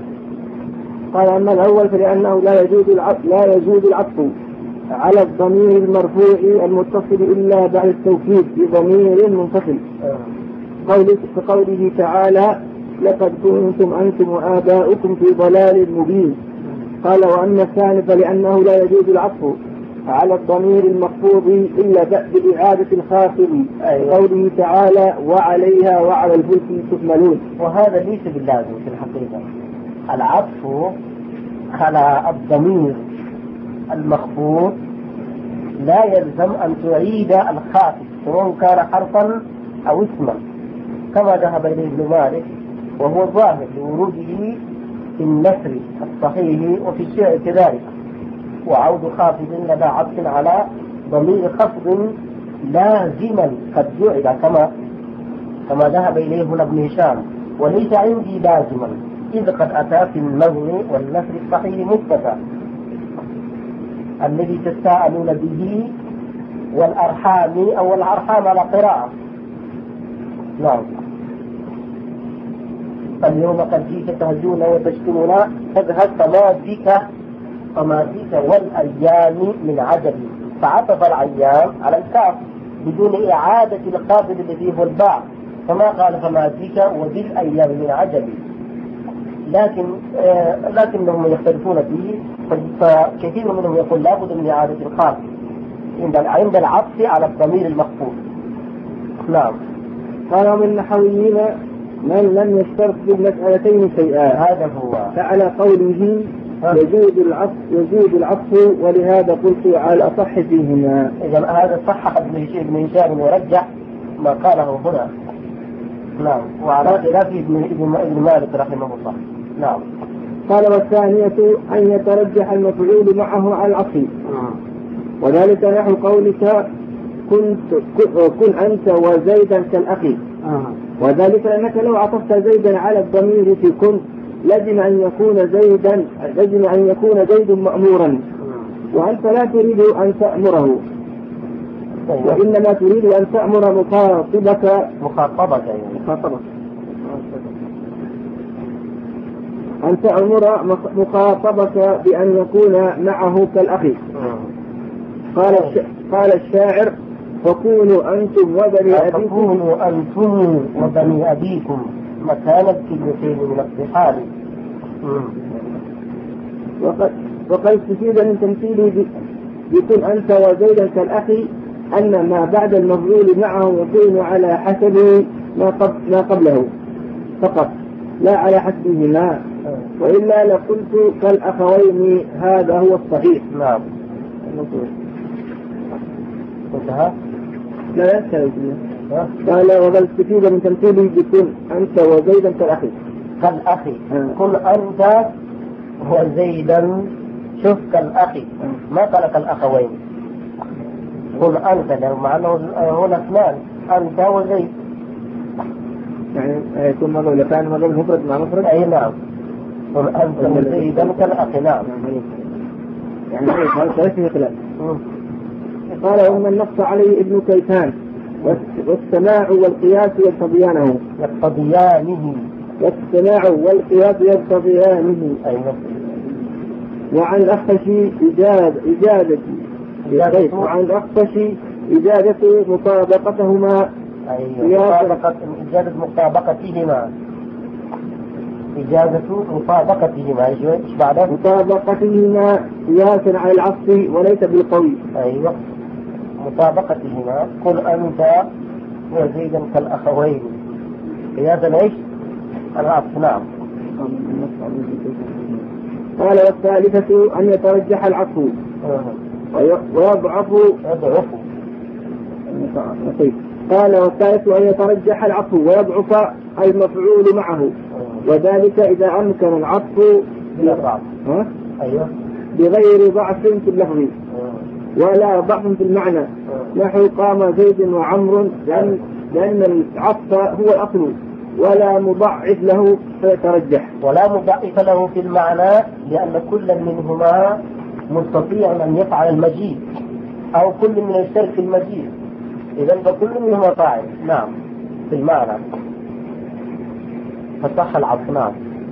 قال أما الأول فلأنه لا يجوز العطف لا يجوز العطف على الضمير المرفوع المتصل إلا بعد التوكيد بضمير منفصل قوله كقوله تعالى لقد كنتم أنتم وآباؤكم في ضلال مبين. قال وأما الثاني فلأنه لا يجوز العطف على الضمير المخفوض إلا بإعادة الخافض قوله تعالى وعليها وعلى الفلك تحملون. وهذا ليس باللازم في الحقيقة. العطف على الضمير المخفوض لا يلزم أن تعيد الخافض سواء كان حرفا أو اسما كما ذهب إليه ابن مالك، وهو الظاهر لوروده في النثر الصحيح وفي الشعر كذلك. وعود خافض لدى عطف على ضمير خفض لازما قد جعل كما كما ذهب إليه هنا ابن هشام، وليس عندي لازما إذ قد أتى في النظم والنثر الصحيح مثبتا الذي تساءلون به والأرحام أو الأرحام على قراءة. نعم اليوم قد جيت تهجون وتشكرون تذهب فما بك فما بك والأيام من عجل فعطف العيان على الكاف بدون إعادة القابل الذي هو الباء، فما قال فما فيك وبالأيام من عجب. لكن آه لكنهم يختلفون فيه، فكثير منهم يقول لابد من إعادة القابل عند العطف على الضمير المخفوض. نعم. قال من النحويين من لم يشترط بالمسألتين شيئا، هذا هو، فعلى قوله يجوز العطف يجوز العطف ولهذا قلت على الأصح فيهما. إذا هذا صحح ابن هشام ورجح ما قاله هنا. نعم. وعلى خلاف ابن مالك رحمه الله. نعم. قال والثانية أن يترجح المفعول معه على العطف، وذلك نحو قولك كنت كن أنت وزيدا كالأخي، وذلك أنك لو عطفت زيدا على الضمير في كن لازم أن يكون زيدا لازم أن يكون زيد مأمورا، وأنت لا تريد أن تأمره، وإنما تريد أن تأمر مخاطبك مخاطبك مخاطبك أن تأمر مخاطبك بأن يكون معه كالأخي. قال قال الشاعر فكونوا أنتم وبني أبيكم فكونوا أنتم وبني أبيكم مكان الكلمتين من الصحاب. وقد وقد استفيد من تمثيله بكن أنت وزيدا كالأخي أن ما بعد المفعول معه يكون على حسب ما, قبل ما قبله فقط لا على حسبهما، وإلا لقلت كالأخوين هذا هو الصحيح. نعم. انتهى؟ لا يستوي. قال وقد استفيد من تمثيله بكن أنت وزيدا كالأخي كالأخي كن أنت وزيدا، شوف كالأخي ما قال كالأخوين، قل أنت له مع أنه هنا اثنان أنت وزيد، يعني يكون مرة إذا كان مرة مفرد مع مفرد. أي نعم. قل أنت وزيدا كالأخي. نعم. يعني هذا ثلاثة خلاف. قال ومن نص عليه ابن كيسان والسماع والقياس يقتضيانه يقتضيانه والسماع والقياس يقتضيانه. أيوة. وعن الأخفشي إجادة إجادة وعن الأخفشي إجادة مطابقتهما. أيوة. مطابقة إجادة مطابقتهما إجازة مطابقتهما. إيش بعده؟ مطابقتهما قياسا على العطف وليس بالقول. أيوة. مطابقتهما قل أنت وزيدا كالأخوين قياسا إيش؟ العطف. نعم. قال والثالثة أن يترجح العطف ويضعف يضعف. قال والثالثة أن يترجح العطف ويضعف المفعول معه، وذلك إذا أمكن العطف أيوة. بغير ضعف في اللفظ ولا ضعف في المعنى، نحو قام زيد وعمر، لأن, لأن العطف هو الأصل ولا مضعف له فيترجح. ولا مضعف له في المعنى لأن كل منهما مستطيع أن يفعل المجيء أو كل من يشترك في المجيء، إذن فكل منهما فاعل. نعم. في المعنى فصح العطف. نعم.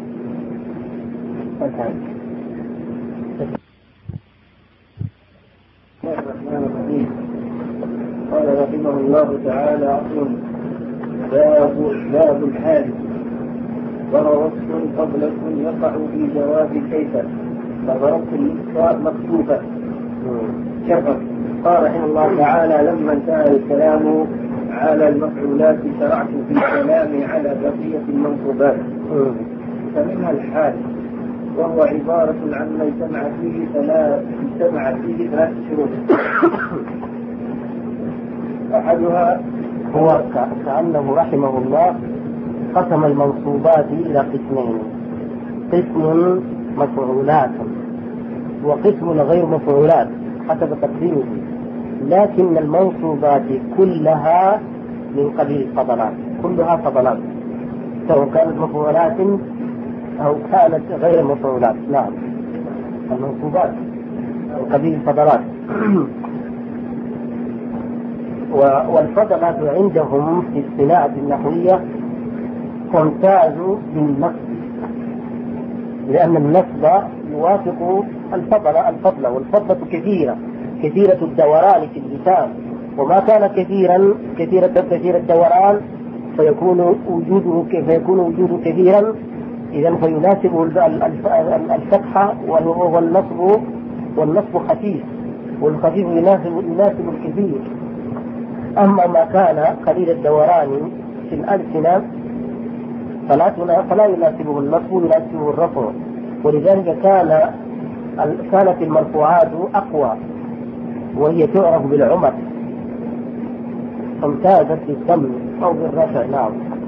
قال رحمه الله تعالى أصل باب باب الحال وهو وصف قبل يقع في جواب كيف فضربت الإسراء مكتوبة شرط. قال رحمه الله تعالى لما انتهى الكلام على المفعولات شرعت في الكلام على بقية المنصوبات، فمنها الحال وهو عبارة عن ما اجتمع فيه ثلاث اجتمع فيه ثلاث شروط. أحدها هو كأنه رحمه الله قسم المنصوبات إلى قسمين، قسم مفعولات وقسم غير مفعولات حسب تقديمه، لكن المنصوبات كلها من قبيل الفضلات، كلها فضلات سواء كانت مفعولات أو كانت غير مفعولات. نعم. المنصوبات من قبيل الفضلات. والفضلات عندهم في الصناعة النحوية تمتاز بالنصب، لأن النصب يوافق الفضل الفضل والفضلة كثيرة كثيرة الدوران في اللسان، وما كان كثيرا كثيرة كثير الدوران فيكون وجوده فيكون وجوده كثيرا، إذا فيناسبه الفتحة والنصب والنصب خفيف، والخفيف يناسب يناسب الكثير. أما ما كان قليل الدوران في الألسنة فلا فلا يناسبه النصب يناسبه الرفع، ولذلك كان كانت المرفوعات أقوى وهي تعرف بالعمر، امتازت بالضم أو بالرفع. نعم.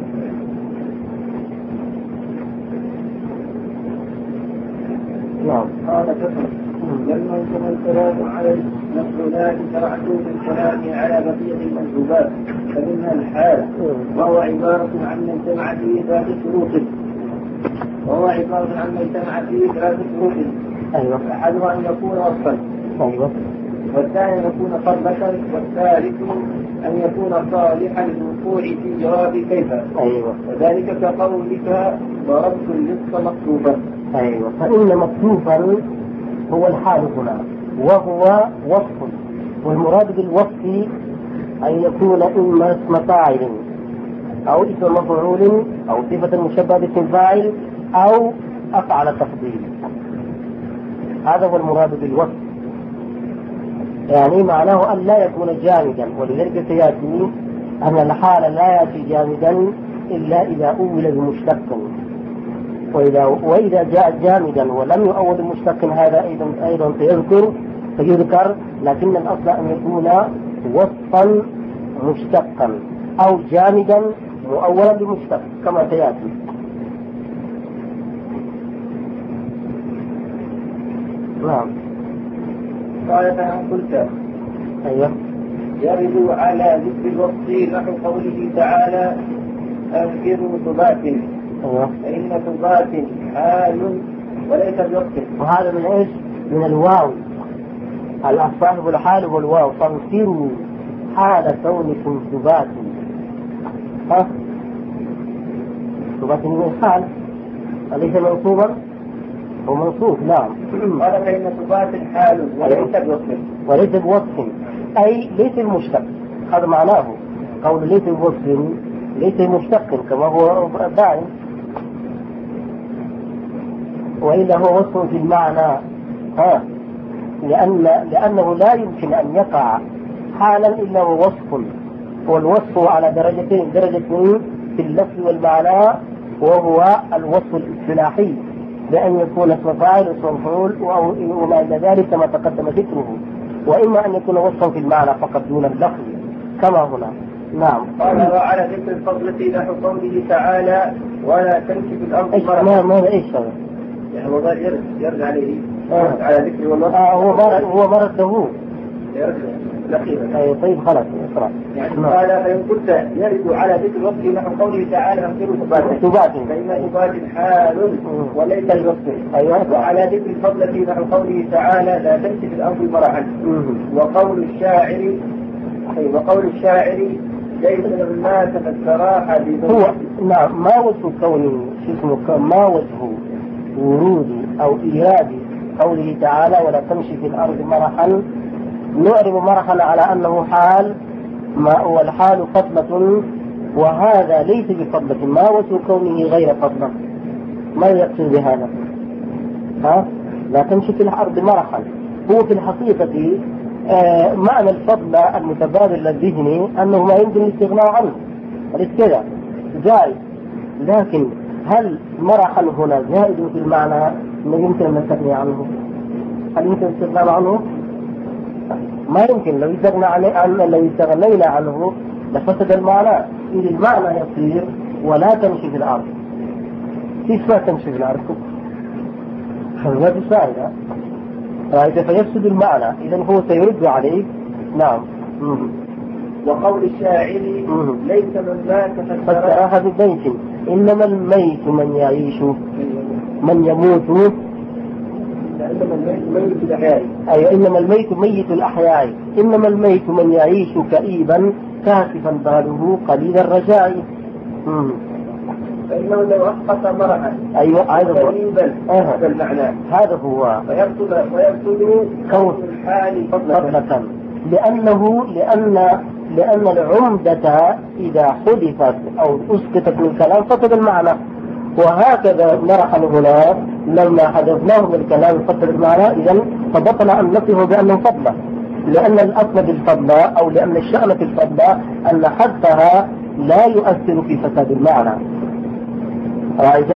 نعم. قال فكر لما انتهى الكلام على المفعولات شرعتوا في الكلام على بقية المنسوبات، فمنها الحال وهو عبارة عن من جمع فيه ذات شروط وهو عبارة عن من جمع فيه ذات شروط أيوة. أحدها أن يكون وصفا، أيوة. والثاني أن يكون قربة، والثالث أن يكون صالحا للوقوع في جواب كيف. أيوة. وذلك كقولك ضربت النصف مكتوبا. أيوة. فإن مكتوبا هو الحال هنا وهو وصف، والمراد بالوصف أن يكون إما اسم فاعل أو اسم مفعول أو صفة مشبهة باسم فاعل أو أفعل تفضيل. هذا هو المراد بالوصف، يعني معناه أن لا يكون جامدا، ولذلك سيأتي أن الحال لا يأتي جامدا إلا إذا أول بمشتق، وإذا وإذا جاء جامدا ولم يؤول بمشتق هذا أيضا أيضا سيذكر سيذكر لكن الأصل أن يكون وصفا مشتقا أو جامدا مؤولا بمشتق كما سيأتي. نعم. قال فإن قلت أيوه يرد على ذكر الوصف نحو قوله تعالى أنكروا ثبات، أيوه فإن ثبات حال وليس بوصف. وهذا من إيش؟ من الواو، الصاحب الحال والواو. فانكروا حال كونكم ثبات. ها ثبات من الحال أليس منصوبا؟ هو منصوب. نعم. قال فإن ثبات حال وليس بوصف. وليس بوصف أي ليس المشتق، هذا معناه. قول ليس بوصف ليس مشتق كما هو باين، وإلا هو وصف في المعنى. ها لأن لأنه لا يمكن أن يقع حالا إلا هو وصف، والوصف على درجتين، درجة في اللفظ والمعنى وهو الوصف الاصطلاحي بأن يكون اسم فاعل اسم مفعول وما إلى ذلك كما تقدم ذكره، وإما أن يكون وصفا في المعنى فقط دون اللفظ كما هنا. نعم. قال وعلى ذكر الفضل نحو قوله تعالى ولا تمشي في الأرض مرحا. ما ماذا إيش هذا؟ يعني هو قال يرد يرد عليه آه. على ذكر والله. آه هو مرد هو مرده. يرد الأخيرة. أي طيب خلاص اقرأ. يعني قال فإن كنت يرد على ذكر الوصف نحو قوله تعالى أنكروا ثبات ثبات فإن ثبات حال وليس الوصف. أيوة. وعلى ذكر الفضل نحو قوله تعالى لا تمشي في الأرض مرحا. وقول الشاعر وقول الشاعر ليس لما تفسراح هو. نعم. ما وجه كونه شو اسمه ما وجه ورود أو إيراد قوله تعالى ولا تمشي في الأرض مرحا؟ نعرب مرحا على أنه حال، ما هو الحال فضلة، وهذا ليس بفضلة. ما وجه كونه غير فضلة؟ ما يقصد بهذا؟ ها لا تمشي في الأرض مرحا هو في الحقيقة آه معنى الفضل المتبادل الذهني أنه ما يمكن الاستغناء عنه، وليس كذا جائز، لكن هل مرحا هنا زائد في المعنى أنه يمكن أن نستغني عنه؟ هل يمكن الاستغناء عنه؟ ما يمكن. لو استغنى عنه لو استغنينا عنه لفسد المعنى. إذا المعنى يصير ولا تمشي في الأرض. كيف ما تمشي في الأرض؟ هذا بسائل رأيت فيفسد المعنى، إذا هو سيرد عليه. نعم. مم. وقول الشاعر ليس من مات فسرها ببيت إنما الميت من يعيش من يموت إنما الميت ميت الأحياء. أي إنما الميت ميت الأحياء إنما الميت من يعيش كئيبا كاسفا باله قليل الرجاء. فإنه لو أسقط مرحا أيوة هذا هو هذا المعنى هذا هو ويقصد ويقصد كون الحال فضلة لأنه لأن لأن العمدة إذا حذفت أو أسقطت من الكلام فقد المعنى، وهكذا مرحا هنا لما حذفناه من الكلام فقد المعنى، إذا فبطل أن نصفه بأنه فضلة، لأن الأصل بالفضلة أو لأن الشأن في الفضلة أن حذفها لا يؤثر في فساد المعنى. رأيت؟